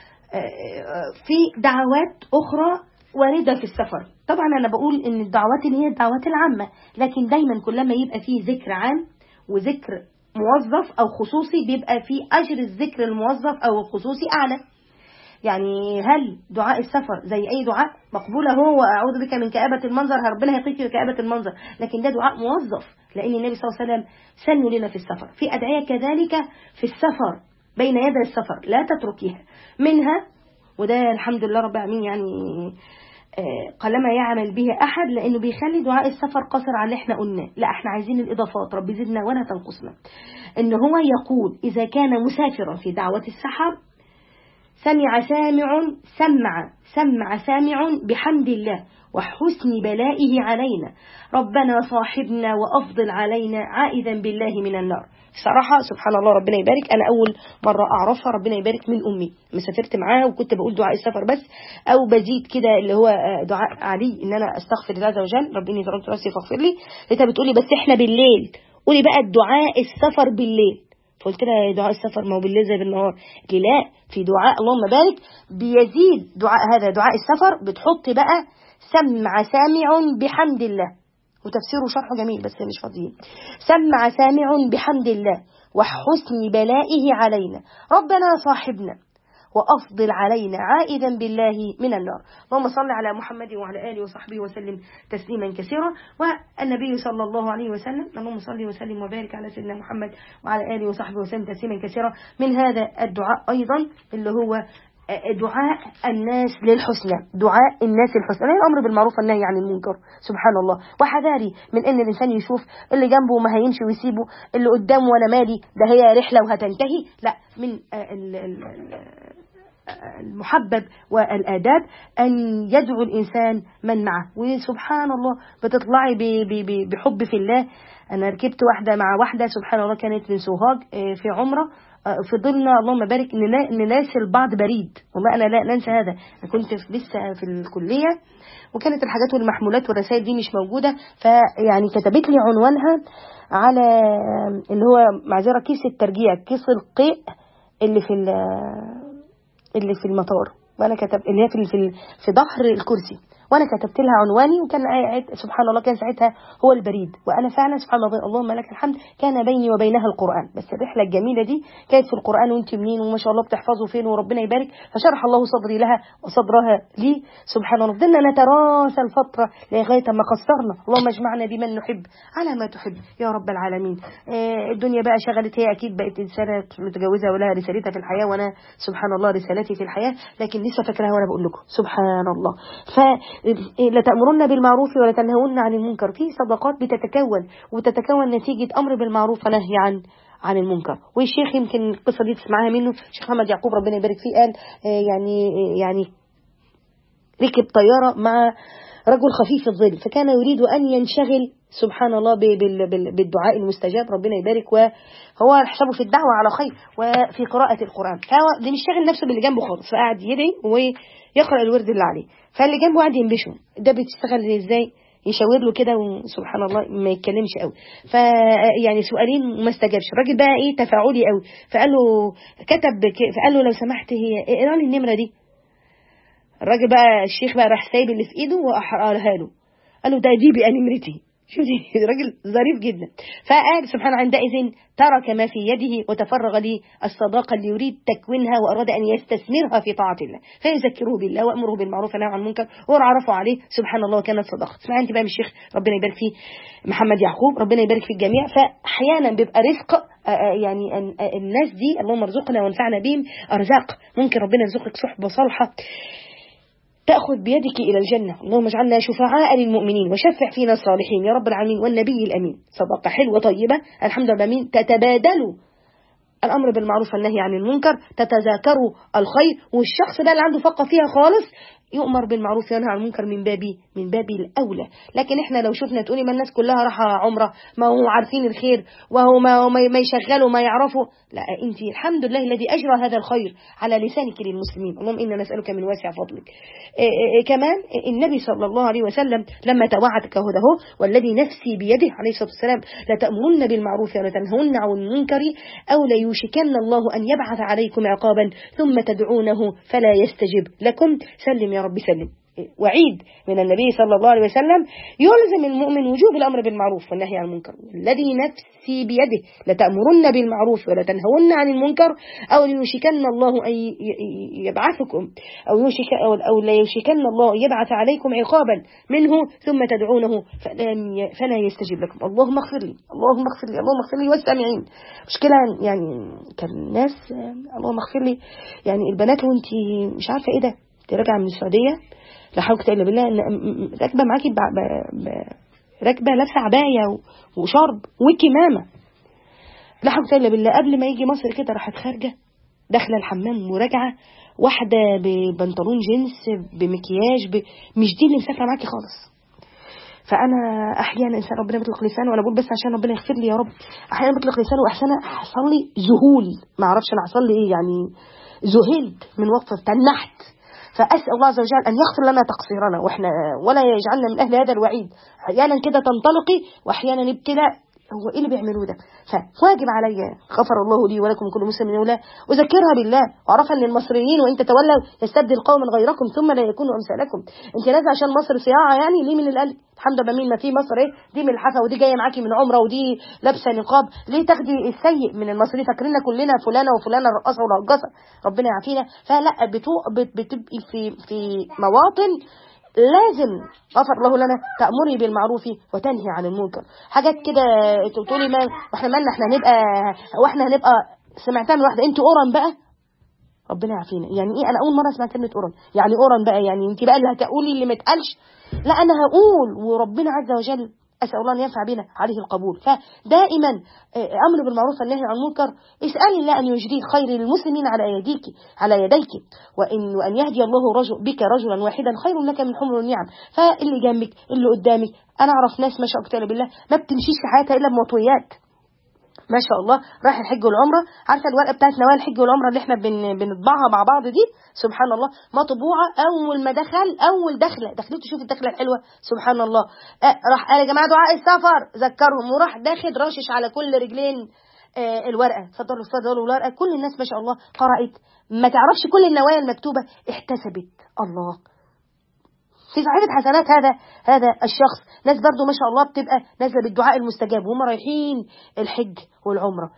في دعوات أخرى واردة في السفر. طبعا أنا بقول إن الدعوات اللي هي الدعوات العامة، لكن دايما كلما يبقى فيه ذكر عام وذكر موظف أو خصوصي بيبقى فيه أجر الذكر الموظف أو الخصوصي أعلى. يعني هل دعاء السفر زي أي دعاء مقبولة هو وأعوذ بك من كآبة المنظر، ربنا هيقيك كآبة المنظر، لكن ده دعاء موظف، لأن النبي صلى الله عليه وسلم سنوا لنا في السفر. في أدعية كذلك في السفر بين يدي السفر لا تتركيها، منها وده الحمد لله رب العالمين يعني قلما يعمل به أحد، لأنه بيخلي دعاء السفر قصر على اللي احنا قلناه، لا احنا عايزين الإضافات، رب زدنا ولا تنقصنا. إن هو يقول إذا كان مسافرا في دعوة السحر سمع سامع سمع سمع سامع بحمد الله وحسن بلائه علينا، ربنا صاحبنا وأفضل علينا عائذا بالله من النار. صراحة سبحان الله ربنا يبارك، أنا أول مرة أعرفها، ربنا يبارك، من أمي مسافرت معاها وكنت بقول دعاء السفر بس، أو بزيد كده اللي هو دعاء علي إن أنا أستغفر الله عز وجل، ربني ظلمت نفسي فاغفر لي، لقيتها بتقولي بس إحنا بالليل، قولي بقى الدعاء السفر بالليل. فقلت لها دعاء السفر ما هو بالليل زي بالنهار، قلت لي لا، في دعاء اللهم بارك بيزيد دعاء، هذا دعاء السفر بتحط بقى سمع سامع بحمد الله، وتفسيره شرحه جميل بس مش فاضيين. سمع سامع بحمد الله وحسن بلائه علينا، ربنا صاحبنا وأفضل علينا عائدا بالله من النار. اللهم صل على محمد وعلى آله وصحبه وسلم تسليما كثيرا. والنبي صلى الله عليه وسلم، اللهم صل وسلم وبارك على سيدنا محمد وعلى آله وصحبه وسلم تسليما كثيرا. من هذا الدعاء أيضا اللي هو دعاء الناس للحسنى، دعاء الناس الحسنى، الأمر بالمعروف والنهي عن المنكر، سبحان الله، وحذاري من ان الإنسان يشوف اللي جنبه ما هيمشي ويسيبه، اللي قدامه وانا مالي، ده هي رحلة وهتنتهي، لا، من المحبب والآداب أن يدعو الإنسان من معه. وسبحان الله بتطلعي بحب في الله. أنا ركبت واحدة مع واحدة سبحان الله كانت من سوهاج في عمرة، فضلنا اللهم بارك نناسل بعض بريد، والله أنا لا ننسى هذا، أنا كنت لسه في الكلية وكانت الحاجات والمحمولات والرسائل دي مش موجودة، فيعني كتبت لي عنوانها على اللي هو معذرة كيس الترجيع، كيس القيء اللي في اللي في المطار، وانا كتب اللي هي في في في ظهر الكرسي، وانا كتبت لها عنواني، وكان سبحان الله كان ساعتها هو البريد، وانا فعلا سبحان الله اللهم لك الحمد كان بيني وبينها القرآن. بس الرحله الجميله دي كانت في القرآن، وانت منين وما شاء الله بتحفظوا فين وربنا يبارك، فشرح الله صدري لها وصدرها لي سبحان الله. فضلنا نتراسى الفتره لغايه ما قصرنا، اللهم اجمعنا بمن نحب على ما تحب يا رب العالمين. آه الدنيا بقى شغلت، هي اكيد بقت انسانه متجوزه ولها رسالتها في الحياه، وانا سبحان الله رسالتي في الحياه، لكن لسه فاكراها وانا بقول لكم سبحان الله. ف لتأمرن بالمعروف ولا تنهون عن المنكر، في صدقات بتتكون وتتكون نتيجة أمر بالمعروف ونهي عن عن المنكر. والشيخ يمكن القصة دي تسمعها منه، الشيخ محمد يعقوب ربنا يبارك فيه، قال يعني يعني ركب طيارة مع رجل خفيف الظل، فكان يريد أن ينشغل سبحان الله بالدعاء المستجاب ربنا يبارك، وهو حسابه في الدعوة على خير وفي قراءة القرآن، فهو ده مش شاغل نفسه باللي جنبه خالص، فقعد يدعي ويقرأ الورد اللي عليه، فاللي جنبه قاعد ينبشه، ده بتشتغل ازاي؟ يشاور له كده وسبحان الله ما يتكلمش قوي، فيعني سؤالين وما استجابش، الراجل بقى ايه تفاعلي قوي، فقال له كتب فقال له لو سمحت هي اقرا لي النمرة دي. الراجل بقى الشيخ بقى راح سايب اللي في ايده وقراها له، قال له ده دي بقى نمرتي، شوفي راجل ظريف جدا. فقال سبحان عندئذ ترك ما في يده وتفرغ للصداقة اللي يريد تكوينها وأراد أن يستثمرها في طاعة الله، فيذكره بالله وأمره بالمعروف ونهى عن المنكر وعرفوا عليه سبحان الله، كانت صداقة. اسمع انت بقى من الشيخ ربنا يبارك فيه محمد يعقوب ربنا يبارك في الجميع. فأحيانا بيبقى رزق يعني الناس دي اللهم ارزقنا وانفعنا بهم أرزاق، ممكن ربنا يرزقك صحبة صالحة تأخذ بيدك إلى الجنة، اللهم اجعلنا شفعاء للمؤمنين وشفع فينا الصالحين يا رب العالمين والنبي الأمين. صدقة حلوة طيبة الحمد لله، مين تتبادلوا الأمر بالمعروف والنهي عن المنكر، تتذاكروا الخير، والشخص ده اللي عنده فقه فيها خالص يؤمر بالمعروف وينهى عن المنكر من بابي من بابي الأولى. لكن احنا لو شفنا تقولي ما الناس كلها راح عمره، ما هو عارفين الخير وهو ما, ما يشغلوا ما يعرفوا، لا انت الحمد لله الذي أجرى هذا الخير على لسانك للمسلمين، اللهم إنا نسألك من واسع فضلك. إيه إيه كمان النبي صلى الله عليه وسلم لما توعدك هده والذي نفسي بيده عليه الصلاة والسلام لتأمرن بالمعروف ولتنهون عن المنكر أو ليوشكن الله أن يبعث عليكم عقابا ثم تدعونه فلا يستجب لكم. سلم يا رب سلم وعيد من النبي صلى الله عليه وسلم يلزم المؤمن وجوب الأمر بالمعروف والنهي عن المنكر. الذي نفسي بيده لتأمرن بالمعروف ولا تنهون عن المنكر أو ليوشكن الله أن يبعثكم أو يوشك أو لا يوشكن الله يبعث عليكم عقابا منه ثم تدعونه فلا يستجيب لكم. اللهم اغفر لي اللهم اغفر لي اللهم اغفر لي والسامعين. مشكلة يعني كان الناس اللهم اغفر لي يعني البنات وانتي مش عارفة ايه ده، راجعة من السعودية لا حول ولا قوة الا بالله، راكبة معاكي راكبة لابسة عباية وشرب وكمامة لا حول ولا قوة الا بالله. قبل ما يجي مصر كده راحت خارجة داخلة الحمام وراجعة واحدة ببنطلون جينز بمكياج ب... مش دي اللي مسافرة معاكي خالص. فأنا أحيانا إنسان ربنا بيطلق لسانه، وأنا بقول بس عشان ربنا يغفر لي يا رب، أحيانا بيطلق لسانه وأحسن حصل لي ذهول، ما أعرفش أنا حصل لي إيه يعني، ذهلت من وقفة تنحت. فأسأل الله عز وجل أن يغفر لنا تقصيرنا وإحنا ولا يجعلنا من أهل هذا الوعيد. أحيانا كده تنطلقي وأحيانا ابتلاء، هو إيه اللي بيعملوه ده؟ فواجب علي غفر الله لي ولكم كل مسلم من أولاه وذكرها بالله وعرفها أن المصريين وإن تتولوا يستبدل قوما غيركم ثم لا يكونوا أمثالكم. أنت نازله عشان مصر صياعة يعني؟ ليه من القلب؟ الحمد لله مين ما في مصر إيه؟ دي من الحفا ودي جاية معاكي من عمرة ودي لابسة نقاب، ليه تاخدي السيء من المصريين؟ فاكريننا كلنا فلانة وفلانة الرقاصة والرقاصة، ربنا يعافينا. فلا بتبقي في في مواطن لازم غفر الله لنا تأمري بالمعروف وتنهي عن المنكر. حاجات كده تقولي ما واحنا مالنا، احنا هنبقى واحنا هنبقى سمعتها من واحده انت اورن بقى، ربنا يعافينا. يعني ايه؟ انا اول مره اسمع كلمه اورن. يعني اورن بقى يعني انت بقى اللي هتقولي اللي ما اتقالش؟ لا انا هقول، وربنا عز وجل أسأل الله أن ينفع بنا عليه القبول. فدائما أمر بالمعروف والنهي عن المنكر، اسأل الله أن يجري خير للمسلمين على يديك على يديك وإن وأن يهدي الله رجل بك رجلا واحدا خير لك من حمر النعم. فاللي جنبك اللي قدامك، أنا أعرف ناس ما شاء الله بالله ما بتمشيش في حياتها إلا بمطويات ما شاء الله، رايح الحج والعمرة. عارفة الورقة بتاعت نوال الحج والعمرة اللي احنا بن... بنطبعها مع بعض دي، سبحان الله مطبوعة. أول ما دخل أول دخلة دخلته شوف الدخلة الحلوة سبحان الله، أه راح قال يا جماعة دعاء السفر ذكرهم، وراح داخل راشش على كل رجلين أه الورقة، اتفضلوا اتفضلوا الورقة. كل الناس ما شاء الله قرأت، ما تعرفش كل النوايا المكتوبة احتسبت. الله في صحيفة حسنات هذا هذا الشخص. ناس برضو ما شاء الله بتبقى نازله بالدعاء المستجاب وهم رايحين الحج والعمرة.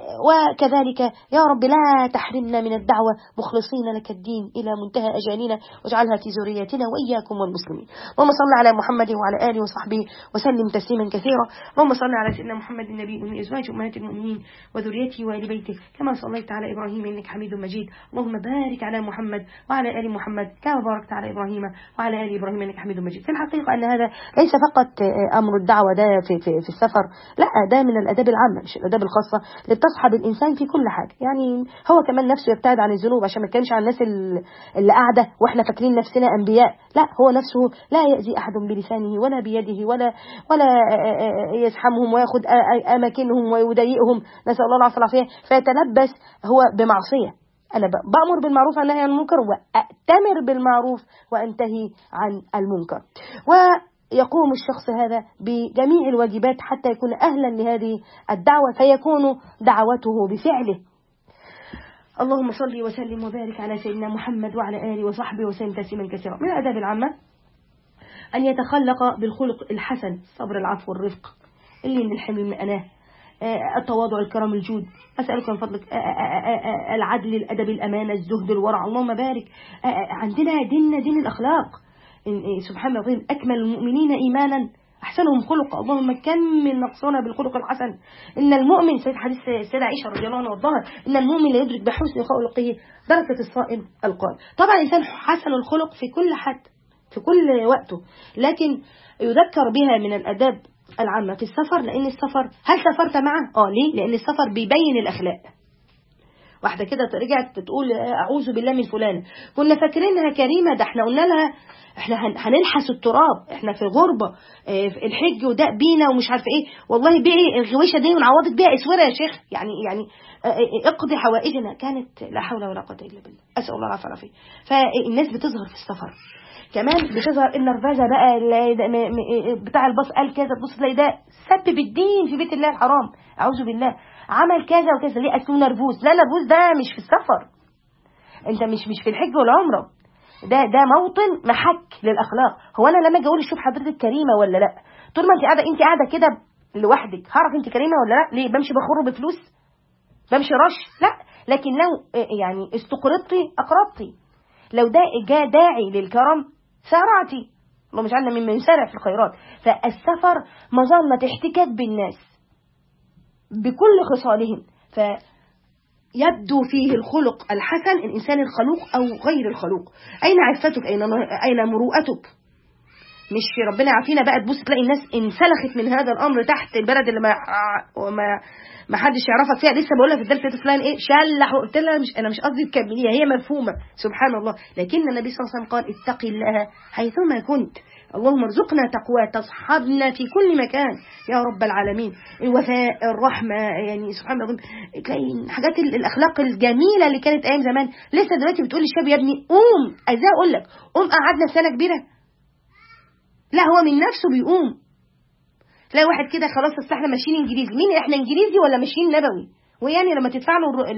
وكذلك يا رب لا تحرمنا من الدعوة مخلصين لك الدين إلى منتهى أجالنا، واجعلها في ذريتنا وإياكم والمسلمين. اللهم صل على محمد وعلى آله وصحبه وسلم تسليما كثيرا. اللهم صل على سيدنا محمد النبي من أزواج أمهات المؤمنين وذريته وآل بيته كما صليت على إبراهيم إنك حميد مجيد. اللهم بارك على محمد وعلى آل محمد كما باركت على إبراهيم وعلى آل إبراهيم إنك حميد مجيد. في الحقيقة أن هذا ليس فقط أمر الدعوة ده في, في, في السفر، لا ده من الأداب العامة مش الأداب الخاصة اللي بتصحب الإنسان في كل حاجة. يعني هو كمان نفسه يبتعد عن الذنوب عشان ما يتكلمش عن الناس اللي قاعدة وإحنا فاكرين نفسنا أنبياء، لا هو نفسه لا يأذي أحد بلسانه ولا بيده ولا ولا يزحمهم ويأخذ أماكنهم ويضايقهم، نسأل الله العافية والعافية، فيتلبس هو بمعصية. أنا بأمر بالمعروف والنهي عن المنكر وأأتمر بالمعروف وأنتهي عن المنكر. ويقوم الشخص هذا بجميع الواجبات حتى يكون أهلا لهذه الدعوة، فيكون دعوته بفعله. اللهم صل وسلم وبارك على سيدنا محمد وعلى آله وصحبه وسلم تسليما كثيرا. من الآداب العامة أن يتخلق بالخلق الحسن، صبر العفو والرفق، اللي من الحلم من أناه، التواضع الكرم الجود، أسألك من فضلك العدل الأدب الأمانة الزهد الورع. اللهم بارك عندنا ديننا دين الأخلاق سبحان الله، أكمل المؤمنين إيمانا أحسنهم خلق. اللهم كمل نقصنا بالخلق الحسن. إن المؤمن سيد حديث السيدة عائشة رضي الله عنها وارضاها، إن المؤمن لا يدرك بحسن خلقه درجة الصائم القائم. طبعا الإنسان حسن الخلق في كل حد في كل وقته، لكن يذكر بها من الأداب العامة في السفر. لأن السفر هل سافرت معه؟ آه ليه؟ لأن السفر بيبين الأخلاق. واحدة كده رجعت تقول أعوذ بالله من فلان، كنا فاكرينها كريمة، ده احنا قلنا لها احنا هنلحس التراب، احنا في غربة في الحج وده بينا ومش عارفه ايه، والله بيعي الغويشة دي ونعوضك بيها اسورة يا شيخ، يعني يعني اقضي حوائجنا. كانت لا حول ولا قوة إلا بالله، أسأل الله العافية والعافية. فالناس بتظهر في السفر كمان، بتظهر النرفزه بقى بتاع الباص قال كذا، تبص تلاقي ده سبب الدين في بيت الله الحرام، اعوذ بالله، عمل كذا وكذا، ليه؟ اصله نرفوز. لا نرفوز ده مش في السفر، انت مش مش في الحج والعمره، ده ده موطن محك للاخلاق. هو انا لما اجي اقول شوف حضرتك كريمه ولا لا، طول ما انت قاعده انت قاعده كده لوحدك هعرف انت كريمه ولا لا؟ ليه؟ بمشي بخر بفلوس، بمشي رش؟ لا. لكن لو يعني استقرضتي اقرضتي، لو ده جاء داعي للكرم سارعتي. اللهم اجعلنا ممن يسارع في الخيرات. فالسفر مظنه احتكاك بالناس بكل خصالهم، فيبدو فيه الخلق الحسن، الإنسان الخلوق أو غير الخلوق. أين عفتك؟ أين أين مروءتك؟ مش ربنا يعافينا بقى تبص تلاقي الناس انسلخت من هذا الأمر تحت البلد اللي ما ما ما حدش يعرفك فيها. لسه بقول لك في الدرس فلان ايه شلح، وقلت لها مش انا مش قصدي تكمليها، هي مفهومه سبحان الله. لكن النبي صلى الله عليه وسلم قال اتقي الله حيثما كنت، اللهم ارزقنا تقوى تصحبنا في كل مكان يا رب العالمين. الوفاء، الرحمة، يعني سبحان الله تلاقي حاجات الأخلاق الجميلة اللي كانت أيام زمان. لسه دلوقتي بتقول للشاب يا ابني قوم، ازاي أقول لك قوم قعدنا سنة كبيرة؟ لا، هو من نفسه بيقوم. تلاقي واحد كده خلاص اصل احنا ماشيين انجليزي، مين احنا انجليزي ولا ماشيين نبوي؟ ويعني لما تدفع له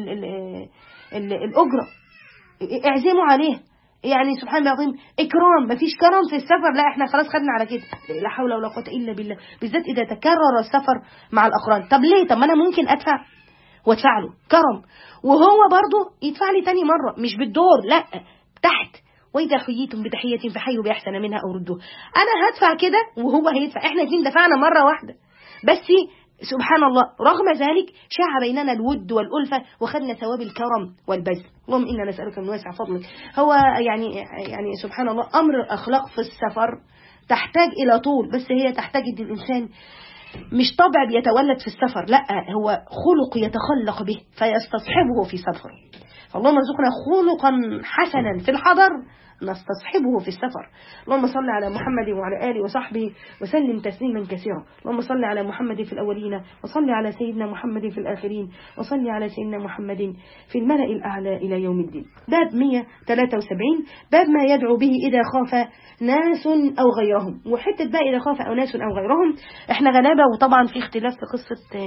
الأجرة اعزموا عليه، يعني سبحان الله العظيم إكرام. مفيش كرم في السفر، لا احنا خلاص خدنا على كده، لا حول ولا قوة إلا بالله. بالذات إذا تكرر السفر مع الأقران. طب ليه؟ طب ما أنا ممكن أدفع وادفع له كرم، وهو برضه يدفع لي تاني مرة، مش بالدور، لا تحت. وإذا حييتم بتحية فحيوا بأحسن منها أو ردوها. أنا هدفع كده وهو هيدفع، احنا الاثنين دفعنا مرة واحدة بس. سبحان الله رغم ذلك شاع بيننا الود والألفة وخدنا ثواب الكرم والبذل. اللهم إنا نسألك من واسع فضلك. هو يعني يعني سبحان الله أمر الأخلاق في السفر تحتاج إلى طول، بس هي تحتاج إن الإنسان مش طبع بيتولد في السفر، لا هو خلق يتخلق به فيستصحبه في سفر. فاللهم ارزقنا خلقا حسنا في الحضر نستصحبه في السفر. اللهم صل على محمد وعلى آله وصحبه وسلم تسليما كثيرا. اللهم صل على محمد في الأولين، وصل على سيدنا محمد في الآخرين، وصل على سيدنا محمد في الملأ الأعلى إلى يوم الدين. باب مئة وثلاثة وسبعين، باب ما يدعو به إذا خاف ناس أو غيرهم. وحتة بقى إذا خاف أو ناس أو غيرهم، احنا غلابة، وطبعا في اختلاف في قصة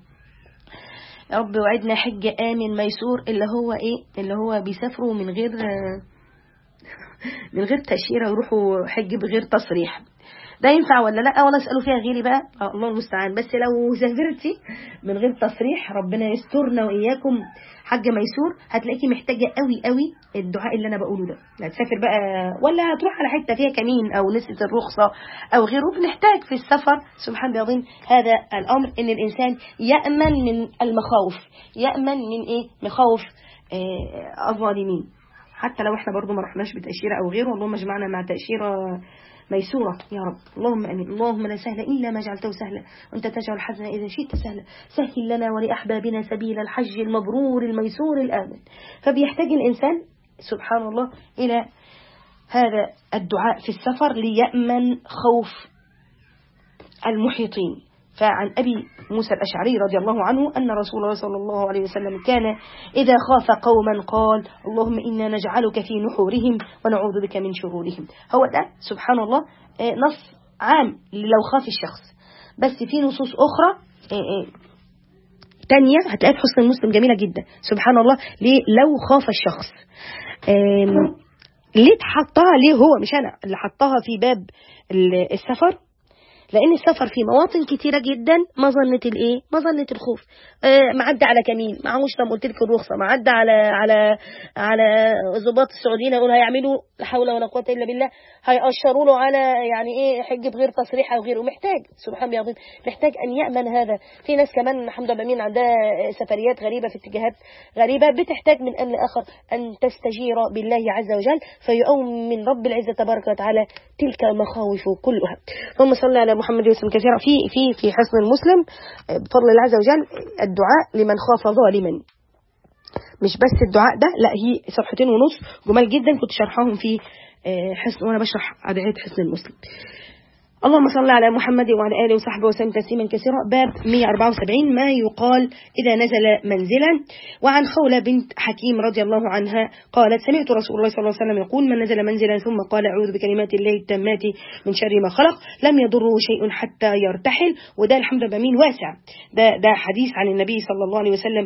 يا رب وعدنا حج آمن ميسور، اللي هو إيه، اللي هو بيسافروا من غير من غير تأشيرة ويروحوا حج بغير تصريح. ده ينفع ولا لا؟ ولا اسألوا فيها غيري بقى، الله المستعان. بس لو سافرتي من غير تصريح ربنا يسترنا وإياكم حج ميسور، هتلاقيكي محتاجة قوي قوي الدعاء اللي أنا بقوله ده. لا تسافر بقى ولا هتروح على حتة فيها كمين أو نسبة الرخصة أو غيره، بنحتاج في السفر سبحان الله العظيم هذا الأمر إن الإنسان يأمن من المخاوف، يأمن من إيه؟ مخاوف آه الظالمين. حتى لو احنا برضو ما رحناش بتأشيرة أو غيره، اللهم اجمعنا مع تأشيرة ميسورة يا رب. اللهم أمين. اللهم لا سهل إلا ما جعلته سهلا، وأنت تجعل الحزن إذا شئت سهلا. سهل لنا ولأحبابنا سبيل الحج المبرور الميسور الآمن. فبيحتاج الإنسان سبحان الله إلى هذا الدعاء في السفر ليأمن خوف المحيطين. فعن أبي موسى الأشعري رضي الله عنه أن رسول الله صلى الله عليه وسلم كان إذا خاف قوما قال اللهم إنا نجعلك في نحورهم ونعوذ بك من شرورهم. هو ده سبحان الله نص عام لو خاف الشخص، بس في نصوص أخرى تانية هتلاقي في حسن المسلم جميلة جدا سبحان الله. ليه لو خاف الشخص؟ ليه تحطها؟ ليه هو مش أنا اللي حطها في باب السفر؟ لأن السفر في مواطن كتيرة جدا مظنة الإيه؟ مظنة الخوف. آه معدى على كمين معهوش لما قلت لك الرخصة، معدى على على على ضباط السعوديين يقولوا هيعملوا لا حول ولا قوة إلا بالله، هيأشروا له على يعني إيه حج بغير تصريح أو غيره. محتاج سبحان الله محتاج أن يأمن هذا. في ناس كمان الحمد لله مين عندها سفريات غريبة في اتجاهات غريبة، بتحتاج من أن لآخر أن تستجير بالله عز وجل فيؤمن رب العزة تبارك وتعالى تلك المخاوف كلها. اللهم صل على محمد وسلم كثيرا. في في في حسن المسلم بفضل الله عز وجل الدعاء لمن خاف ظالما. مش بس الدعاء ده، لا هي صفحتين ونص جمال جدا كنت شرحهم في حسن وانا بشرح أدعية حسن المسلم. اللهم صل على محمد وعلى آله وصحبه وسلم تسليما كثيرا. باب مئة وأربعة وسبعين ما يقال إذا نزل منزلا. وعن خولة بنت حكيم رضي الله عنها قالت سمعت رسول الله صلى الله عليه وسلم يقول من نزل منزلا ثم قال أعوذ بكلمات الله التامات من شر ما خلق لم يضره شيء حتى يرتحل. وده الحمد لله بمين واسع، ده ده حديث عن النبي صلى الله عليه وسلم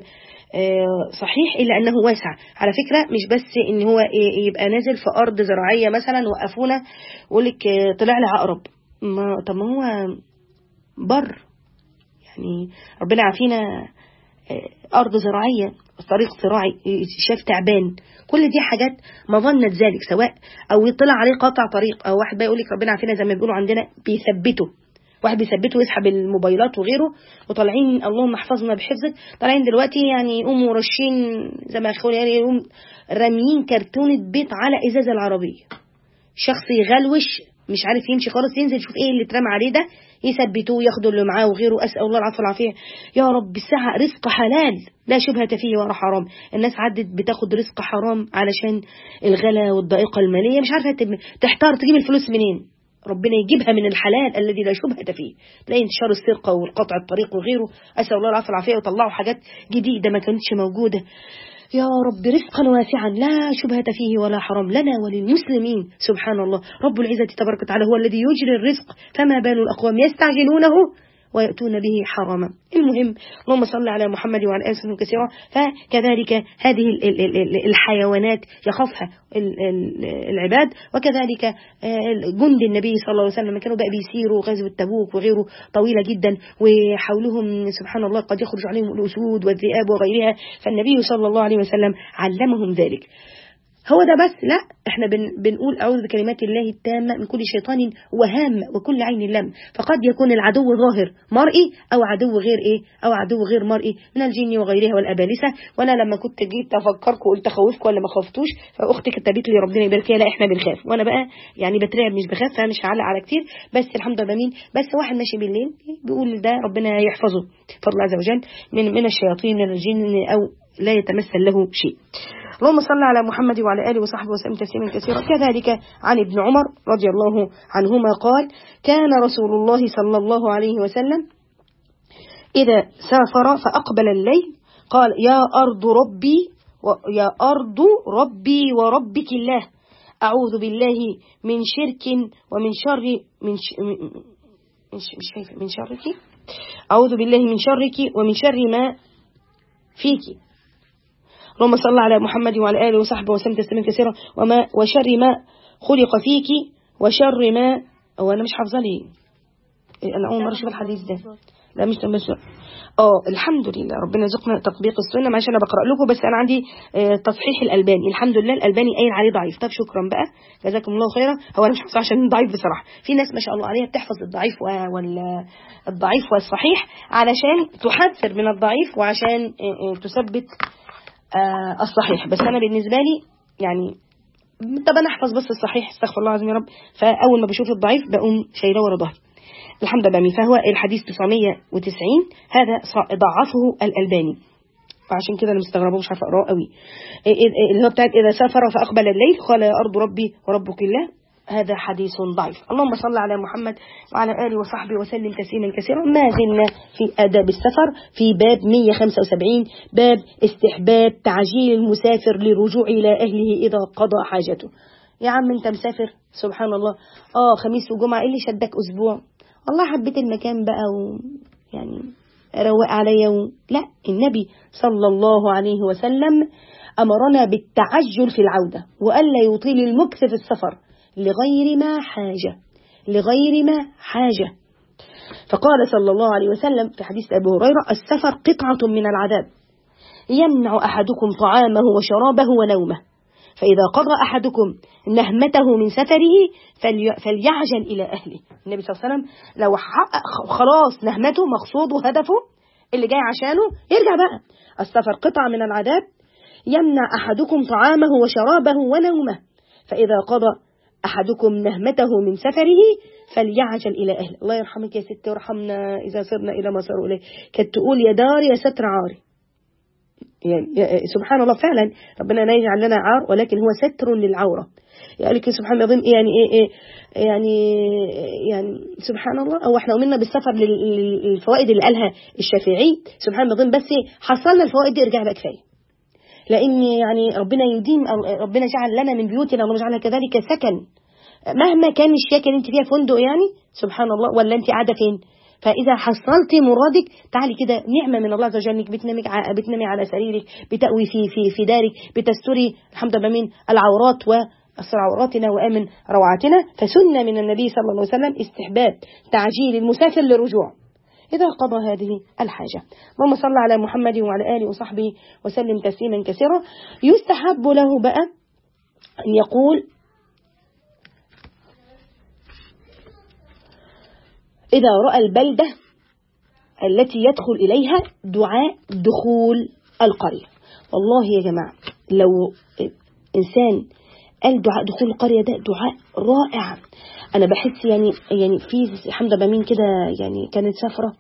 صحيح إلا أنه واسع على فكرة. مش بس إن هو يبقى نازل في أرض زراعية مثلا وقفونا وقولك طلع لها عقرب، ما طب ما هو بر يعني ربنا عافينا، أرض زراعية طريق زراعي شاف تعبان، كل دي حاجات مظنة ذلك، سواء أو يطلع عليه قطع طريق أو واحد بقى يقول لك ربنا عافينا زي ما بيقولوا عندنا بيثبته، واحد بيثبته ويسحب الموبايلات وغيره وطالعين اللهم احفظنا بحفظك، طالعين دلوقتي يعني يقوموا رشين زي ما اخواني يعني يقوم راميين كرتونة بيت على إزاز العربية، شخص يغلوش مش عارف يمشي خالص ينزل يشوف ايه اللي اترمى عليه ده يثبتوه ياخدوا اللي معاه وغيره. اسال الله العفو والعافيه. يا رب الساعه رزق حلال لا شبهه فيه ولا حرام. الناس عدت بتاخد رزق حرام علشان الغلا والضائقه الماليه، مش عارفه تحتار تجيب الفلوس منين. ربنا يجيبها من الحلال الذي لا شبهه فيه. تلاقي انتشار السرقه والقطع الطريق وغيره، اسال الله العفو والعافيه، وطلعوا حاجات جديده ما كانتش موجوده. يا رب رزقا واسعا لا شبهة فيه ولا حرام لنا وللمسلمين. سبحان الله رب العزة تبارك وتعالى هو الذي يجري الرزق، فما بال الأقوام يستعجلونه ويأتون به حراما. المهم اللهم صل على محمد وعلى آله وسلم كثيرا. فكذلك هذه الحيوانات يخافها العباد، وكذلك جند النبي صلى الله عليه وسلم كانوا بقى بيسيروا غزوة تبوك وغيره طويلة جدا وحولهم سبحان الله قد يخرج عليهم الأسود والذئاب وغيرها، فالنبي صلى الله عليه وسلم علمهم ذلك. هو ده بس لا، احنا بن بنقول اعوذ بكلمات الله التامه من كل شيطان وهام وكل عين لم، فقد يكون العدو ظاهر مرئي او عدو غير ايه او عدو غير مرئي من الجن وغيرها والابالسه. وانا لما كنت جيت افكركم وقلت اخوفكم ولا ما خفتوش، فاختي كتبت لي ربنا يبارك فيها لا احنا بنخاف، وانا بقى يعني بترعب مش بخاف، فمش هعلق على كتير، بس الحمد لله مين بس واحد ماشي بالليل بيقول ده ربنا يحفظه فضل عز وجل من من الشياطين من الجن او لا يتمثل له شيء. اللهم صل على محمد وعلى آله وصحبه وسلم تسليما كثيرا. كذلك عن ابن عمر رضي الله عنهما قال كان رسول الله صلى الله عليه وسلم إذا سافر فأقبل الليل قال يا أرض ربي يا أرض ربي وربك الله أعوذ بالله من شرك ومن شر من ش... مش شايفه من شرك أعوذ بالله من شرك ومن شر ما فيك. اللهم صل على محمد وعلى آله وصحبه وسلم تسليما كثيرا. وما وشر ما خلق فيك وشر ما هو انا مش حافظه ليه، انا اول مره اشوف الحديث ده، لا مش بس اه الحمد لله ربنا يرزقنا تطبيق السنه. معلش انا بقرا لكم بس انا عندي اه تصحيح الالباني، الحمد لله الالباني قايل عليه ضعيف. طب شكرا بقى جزاكم الله خيرا. هو انا مش حافظه عشان ضعيف بصراحه، في ناس ما شاء الله عليها بتحفظ الضعيف ولا الضعيف والصحيح علشان تحذر من الضعيف وعشان اه اه تثبت آه الصحيح، بس أنا بالنسبة لي يعني طب أنا أحفظ بس الصحيح استغفر الله العظيم يا رب، فأول ما بشوف الضعيف بقوم شايله ورا ظهري الحمد لله. فهو الحديث تسعمية وتسعين هذا ضعفه الألباني، فعشان كده أنا مستغربه مش عارفة أقراه قوي، اللي هو بتاع إذا سافر فأقبل الليل قال يا أرض ربي وربك الله، هذا حديث ضعيف. اللهم صل على محمد وعلى آله وصحبه وسلم تسليما كثيرا. ما زلنا في آداب السفر في باب مئة وخمسة وسبعين باب استحباب تعجيل المسافر للرجوع إلى أهله إذا قضى حاجته. يا عم أنت مسافر سبحان الله آه خميس وجمعة إيه اللي شدك أسبوع، والله حبيت المكان بقى ويعني روق عليا و... لا، النبي صلى الله عليه وسلم أمرنا بالتعجل في العودة وألا يطيل المكث في السفر لغير ما حاجة لغير ما حاجة. فقال صلى الله عليه وسلم في حديث أبي هريرة السفر قطعة من العذاب يمنع أحدكم طعامه وشرابه ونومه، فإذا قضى أحدكم نهمته من سفره فلي فليعجل إلى أهله. النبي صلى الله عليه وسلم لو حقق خلاص نهمته مقصوده وهدفه اللي جاي عشانه يرجع بقى. السفر قطعة من العذاب يمنع أحدكم طعامه وشرابه ونومه، فإذا قضى أحدكم نهمته من سفره فليعجل إلى أهله. الله يرحمك يا ستي وارحمنا إذا صرنا إلى ما صاروا إليه. كانت تقول يا دار يا ستر عاري، يعني سبحان الله فعلا ربنا لا يجعل لنا عار، ولكن هو ستر للعورة. يعني لك سبحان الله يعني إيه إيه يعني يعني سبحان الله. أو احنا قمنا بالسفر للفوائد اللي قالها الشافعي سبحان الله، بس حصلنا الفوائد دي ارجع بقى كفاية، لأن يعني ربنا يديم، ربنا جعل لنا من بيوتنا الله جعلها كذلك سكن، مهما كان الشكل انت فيها فندق يعني سبحان الله، ولا انت قاعدة فين. فإذا حصلتي مرادك تعالي كده نعمة من الله عز وجل، انك بتنامي بتنامي على سريرك، بتأوي في في في دارك، بتستري الحمد لله من العورات وأستر عوراتنا وآمن روعاتنا. فسنة من النبي صلى الله عليه وسلم استحباب تعجيل المسافر للرجوع إذا قضى هذه الحاجة. اللهم صل على محمد وعلى آله وصحبه وسلم تسليما كثيرا. يستحب له بقى أن يقول إذا رأى البلدة التي يدخل إليها دعاء دخول القرية. والله يا جماعة لو إنسان قال دعاء دخول القرية ده دعاء رائع. أنا بحس يعني يعني في حمدة بمين كده يعني كانت سفرة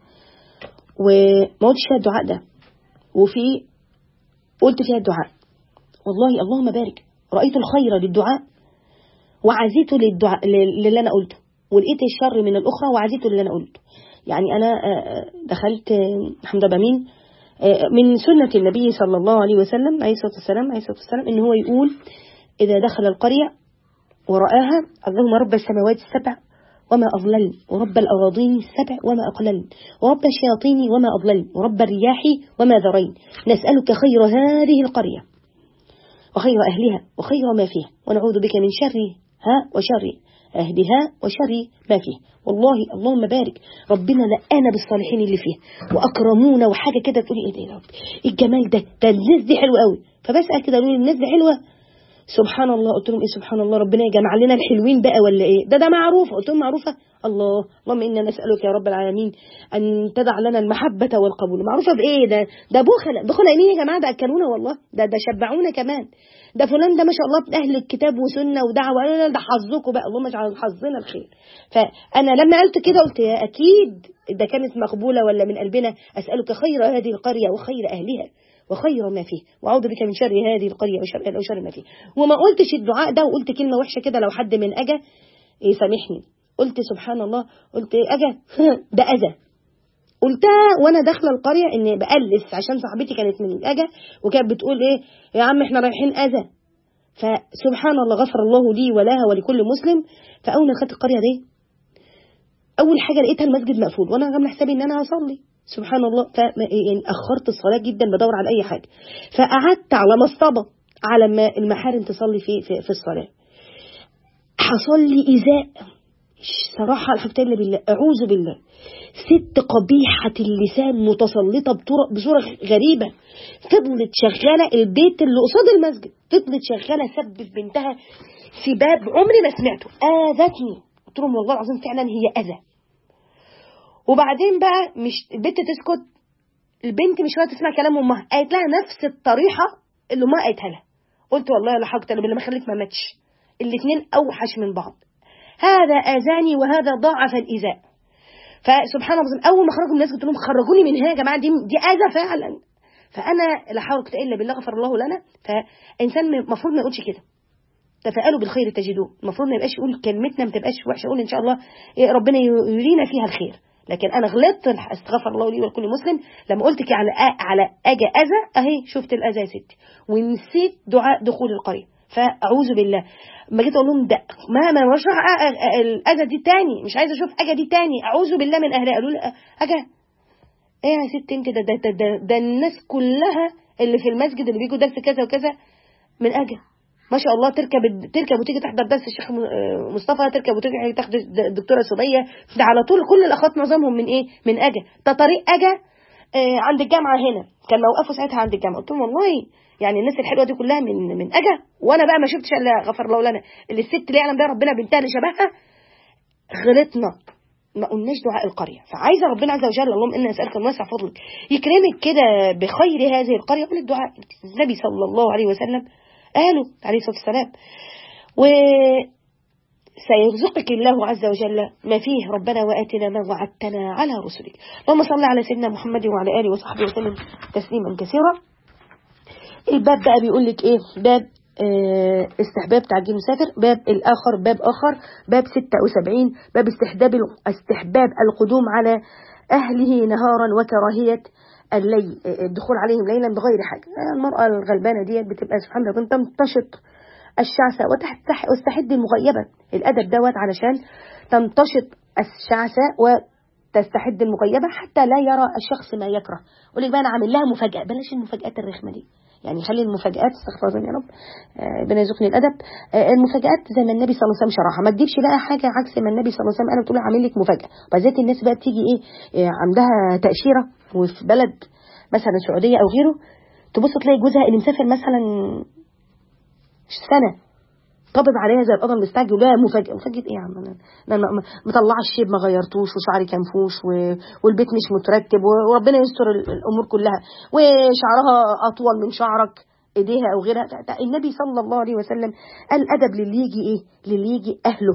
وما قلتش فيها الدعاء ده، وفي قلت فيها الدعاء. والله اللهم بارك، رأيت الخير للدعاء وعزيته للدعاء للي أنا قلته، ولقيت الشر من الأخرى وعزيته اللي أنا قلته. يعني أنا دخلت حمدة بمين من سنة النبي صلى الله عليه وسلم عليه الصلاة والسلام عليه الصلاة والسلام إن هو يقول إذا دخل القرية ورآها اللهم رب السماوات السبع وما أضلل، ورب الأراضين السبع وما أقلل، ورب الشياطين وما أضلل، ورب الرياح وما ذرين، نسألك خير هذه القرية وخير أهلها وخير ما فيها، ونعوذ بك من شرها وشر أهلها وشر ما فيه. والله اللهم بارك ربنا لقانا بالصالحين اللي فيها وأكرمونا وحاجة كده تقولي إيه ده يا رب الجمال ده، ده الناس دي حلوة قوي. فبسأل كده قالوا لي الناس دي حلوة سبحان الله. قلت لهم إيه سبحان الله ربنا يجمع لنا الحلوين بقى ولا إيه؟ ده ده معروف. قلت لهم معروفة. الله اللهم إنا نسألك يا رب العالمين أن تدع لنا المحبة والقبول. معروفة بإيه؟ ده ده بخل بخل مين يا جماعة؟ ده أكلونا والله، ده ده شبعونا كمان. ده فلان ده ما شاء الله أهل الكتاب وسنة ودعوة، ده حظكم بقى اللهم اجعل حظنا الخير. فأنا لما قلت كده قلت يا أكيد ده كانت مقبولة ولا من قلبنا. أسألك خير هذه القرية وخير أهلها وخير ما فيه، وأعوذ بك من شر هذه القرية وشر, وشر ما فيه. وما قلتش الدعاء ده وقلت كلمة وحشة كده لو حد من أجا يسامحني. قلت سبحان الله قلت أجا ده أذى، قلتها وانا داخله القريه اني بألف عشان صاحبتي كانت من أجا وكانت بتقول ايه يا عم احنا رايحين أذى. فسبحان الله غفر الله لي ولها ولكل مسلم. فاول ما دخلت القريه دي اول حاجه لقيتها المسجد مقفول وانا عامله حسابي ان انا هصلي سبحان الله. ف يعني اخرت الصلاه جدا بدور على اي حاجه، فقعدت على مصطبه على ما المحارم تصلي في في, في الصلاه. حصل لي ايذاء صراحه الحمد لله بالله اعوذ بالله. ست قبيحة اللسان متسلطة بصورة غريبة فضلت شغالة البيت اللي قصاد المسجد، فضلت شغالة سب في بنتها في باب عمري ما سمعته، آذتني. قلت لهم والله العظيم فعلا هي أذى. وبعدين بقى مش البنت تسكت، البنت مش راضية تسمع كلام أمها، قالت لها نفس الطريقة اللي أمها قالتها لها. قلت والله لا حاجة إلا بالله ما خليك ما ماتش، الاثنين أوحش من بعض. هذا آذاني وهذا ضاعف الإيذاء. فسبحان الله اول ما خرجوا من الناس قلت لهم خرجوني من هنا يا جماعه، دي دي اذى فعلا. فانا لا حول الا بالله غفر الله لنا. فانسان المفروض ما يقولش كده، تفاءلوا بالخير تجدوه. المفروض ما يبقاش يقول كلمتنا ما تبقاش وحشه، يقول ان شاء الله ربنا يرينا فيها الخير. لكن انا غلطت استغفر الله لي ولكل مسلم لما قلت كده على على اجى اذى. اهي شفت الاذى يا ستي ونسيت دعاء دخول القريه. فاعوذ بالله ما جيت اقول لهم ده ما ما مش الاذى دي تاني، مش عايزه اشوف اجى دي تاني، اعوذ بالله من اهلها. قالوا لي اجى ايه يا ست انت؟ ده ده, ده ده الناس كلها اللي في المسجد اللي بيجوا درس كذا وكذا من اجى ما شاء الله. تركب تركب وتيجي تحضر درس الشيخ مصطفى، تركب وتيجي تاخد الدكتوره سوريه، ده على طول كل الاخوات معظمهم من ايه من اجى. ده طريق اجى آه عند الجامعه هنا، كان موقفه ساعتها عند الجامعه. قلت لهم والله يعني الناس الحلوه دي كلها من من اجا، وانا بقى ما شفتش الا غفر الله لنا اللي الست اللي يعلم بها ربنا بنتها اللي شبهها. غلطنا ما قلناش دعاء القريه. فعايزه ربنا عز وجل اللهم انا نسالك من واسع فضلك يكرمك كده بخير هذه القريه. قول الدعاء النبي صلى الله عليه وسلم قالوا عليه الصلاه والسلام، و سيرزقك الله عز وجل ما فيه ربنا وآتنا ما وعدتنا على رسلك. اللهم صل على سيدنا محمد وعلى آله وصحبه وسلم تسليما كثيرا. الباب بقى بيقول لك ايه؟ باب اه استحباب تعجيل المسافر. باب الاخر باب اخر باب ستة وسبعين باب استحباب استحباب القدوم على اهله نهارا وكراهيه الليل، الدخول عليهم ليلا بغير حاجه. المراه الغلبانه ديت بتبقى سبحان الله تمتشط الشعثة وتستحد المغيبة. الأدب دوت علشان تنتشط الشعثة وتستحد المغيبة حتى لا يرى الشخص ما يكره. قولي بقى أنا عامل لها مفاجأة، بلاش المفاجآت الرخمة دي، يعني خلي المفاجآت استغفر الله يا رب ربنا يرزقني الأدب. المفاجآت زي ما النبي صلى الله عليه وسلم شرحها، ما تجيبش بقى حاجة عكس ما النبي صلى الله عليه وسلم قال، تقول عامل لك مفاجأة. وبالذات الناس بقى بتيجي إيه عندها تأشيرة وفي بلد مثلا السعودية أو غيره، تبص تلاقي جوزها اللي مسافر مثلا سنة طبب عليها زي القضم مستعجل، لا مفاجأة. مفاجأة ايه يا عم؟ انا مطلعه الشيب ما غيرتوش وشعري كنفوش والبيت مش مترتب وربنا يستر الامور كلها وشعرها اطول من شعرك ايديها او غيرها. النبي صلى الله عليه وسلم الادب للي يجي ايه؟ للي يجي اهله.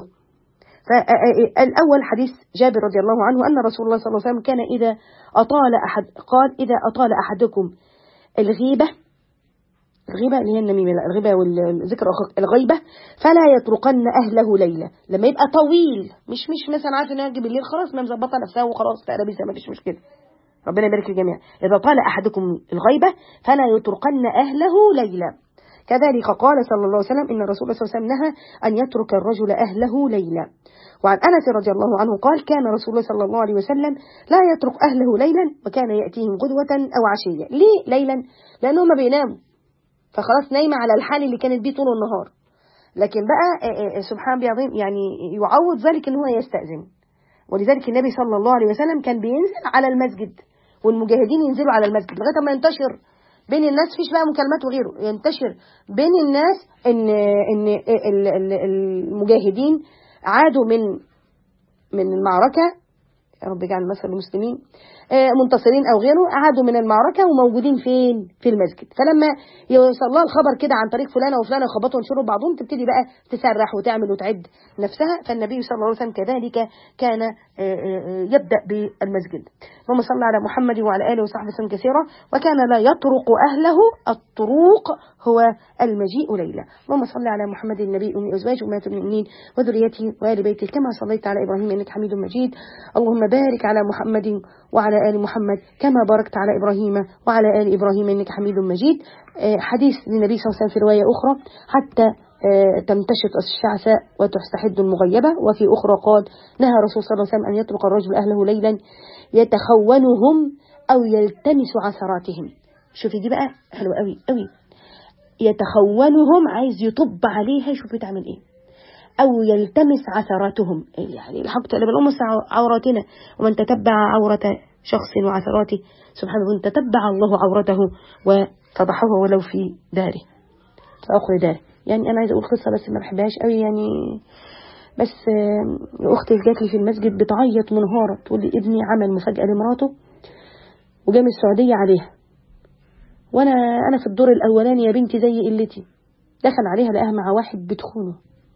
فالاول حديث جابر رضي الله عنه ان رسول الله صلى الله عليه وسلم كان اذا اطال احد قال اذا اطال احدكم الغيبة، الغيبة اللي هي النميمة، الغيبة والذكر الغيبة، فلا يطرقن أهله ليلة. لما يبقى طويل مش مش مثلا عارف ان اجي بالليل خلاص ما مظبطه نفسها وخلاص تقربيسها ما فيش مشكلة، ربنا يبارك الجميع. إذا طال أحدكم الغيبة فلا يطرقن أهله ليلة. كذلك قال صلى الله عليه وسلم إن الرسول صلى الله عليه وسلم نهى أن يترك الرجل أهله ليلة. وعن أنس رضي الله عنه قال كان رسول الله صلى الله عليه وسلم لا يترك أهله ليلا وكان يأتيهم غدوة أو عشية. ليه ليلا؟ لأنهم بيناموا فخلاص نايمة على الحال اللي كانت بيه طول النهار. لكن بقى سبحان بعظيم يعني يعوض ذلك ان هو يستأذن. ولذلك النبي صلى الله عليه وسلم كان بينزل على المسجد والمجاهدين ينزلوا على المسجد لغاية ما ينتشر بين الناس، فيش بقى مكالمات وغيره، ينتشر بين الناس ان ان المجاهدين عادوا من من المعركة، يا رب اجعل مثل المسلمين منتصرين او غيره، قعدوا من المعركه وموجودين فين؟ في المسجد. فلما يوصل لها الخبر كده عن طريق فلانه وفلانه يخبطوا وينشروا بعضهم، تبتدي بقى تسرح وتعمل وتعد نفسها. فالنبي صلى الله عليه وسلم كذلك كان يبدا بالمسجد. اللهم صل على محمد وعلى اله وصحبه وسلم كثيرا. وكان لا يطرق اهله، الطروق هو المجيء ليلا. اللهم صل على محمد النبي ام ازواج امهات المؤمنين وذريته وال بيته كما صليت على ابراهيم انك حميد مجيد. اللهم بارك على محمد وعلى آل محمد كما باركت على إبراهيم وعلى آل إبراهيم إنك حميد مجيد. حديث للنبي صلى الله عليه وسلم في رواية أخرى حتى تمتشط الشعثة وتستحد المغيبة. وفي أخرى قال نهى رسول صلى الله عليه وسلم أن يترك الرجل أهله ليلا يتخونهم أو يلتمس عثراتهم. شوفي دي بقى حلوة قوي قوي، يتخونهم عايز يطب عليها، شوفي تعمل إيه، أو يلتمس عثراتهم، يعني الحق تعالى بالأمس عوراتنا ومن تتبع عورة شخص وعثراته سبحانه وتعالى تتبع الله عورته وفضحه ولو في داره في آخر داره. يعني أنا عايزة أقول قصة بس ما بحبهاش قوي يعني، بس أختي جات لي في المسجد بتعيط منهارة تقول لي ابني عمل مفاجأة لمراته وجا من السعودية عليها، وأنا أنا في الدور الأولاني يا بنتي زي قلتي، دخل عليها لقاها مع واحد بتخونه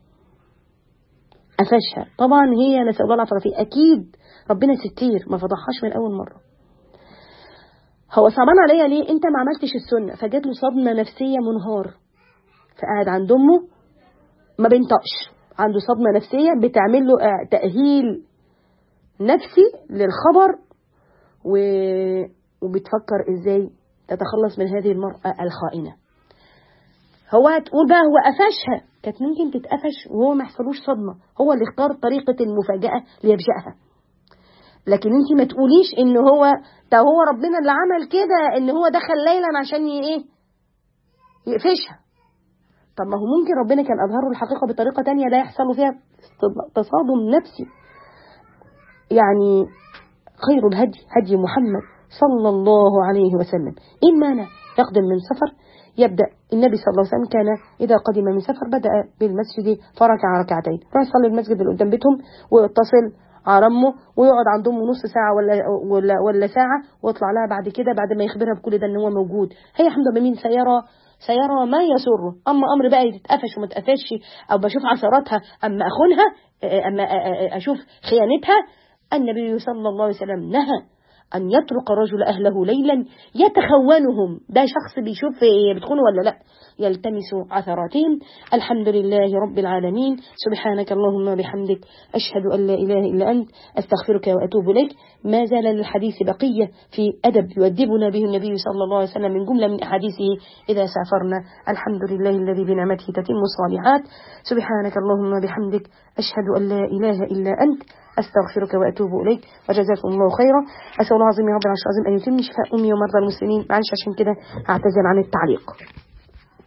قفشها. طبعا هي نسأل الله العافية، أكيد ربنا ستير ما فضحهاش من أول مرة. هو صعبان عليا ليه؟ أنت ما عملتش السنة، فجات له صدمة نفسية منهار، فقعد عند أمه ما بينطقش، عنده صدمة نفسية بتعمل له تأهيل نفسي للخبر و... وبتفكر إزاي تتخلص من هذه المرأة الخائنة. هو تقول بقى هو قفشها، كانت ممكن تتقفش وهو ما يحصلوش صدمة، هو اللي اختار طريقة المفاجأة ليفجأها. لكن انت ما تقوليش ان هو ده هو ربنا اللي عمل كده، ان هو دخل ليلا عشان ايه يقفشها. طب ما هو ممكن ربنا كان اظهر له الحقيقة بطريقة تانية لا يحصل له فيها تصادم نفسي. يعني خير الهدي هدي محمد صلى الله عليه وسلم. إن مانع يقدم من سفر، يبدأ النبي صلى الله عليه وسلم كان إذا قدم من سفر بدأ بالمسجد فركع ركعتين، راح يصلي المسجد اللي قدام بيتهم ويتصل على أمه ويقعد عندهم نص ساعة ولا, ولا, ولا ساعة ويطلع لها بعد كده بعد ما يخبرها بكل ده ان هو موجود. هي حمد بمين سيرى سيرى ما يسره. أما أمر بقى يتقفش وما تقفش أو بشوف عثراتها أما أخونها أما أشوف خيانتها، النبي صلى الله عليه وسلم نهى أن يترك الرجل أهله ليلا يتخونهم، ده شخص بيشوف بتخونه ولا لا، يلتمس عثراتهم. الحمد لله رب العالمين، سبحانك اللهم وبحمدك، أشهد أن لا إله إلا أنت، أستغفرك وأتوب إليك. ما زال للحديث بقية في أدب يؤدبنا به النبي صلى الله عليه وسلم من جملة من أحاديثه إذا سافرنا. الحمد لله الذي بنعمته تتم الصالحات. سبحانك اللهم وبحمدك، أشهد أن لا إله إلا أنت، أستغفرك وأتوب إليك، وجزاكم الله خيرا. أسأل الله العظيم يا رب العرش العظيم أن يتم شفاء أمي ومرضى المسلمين. معلش عشان كده هعتذر عن التعليق.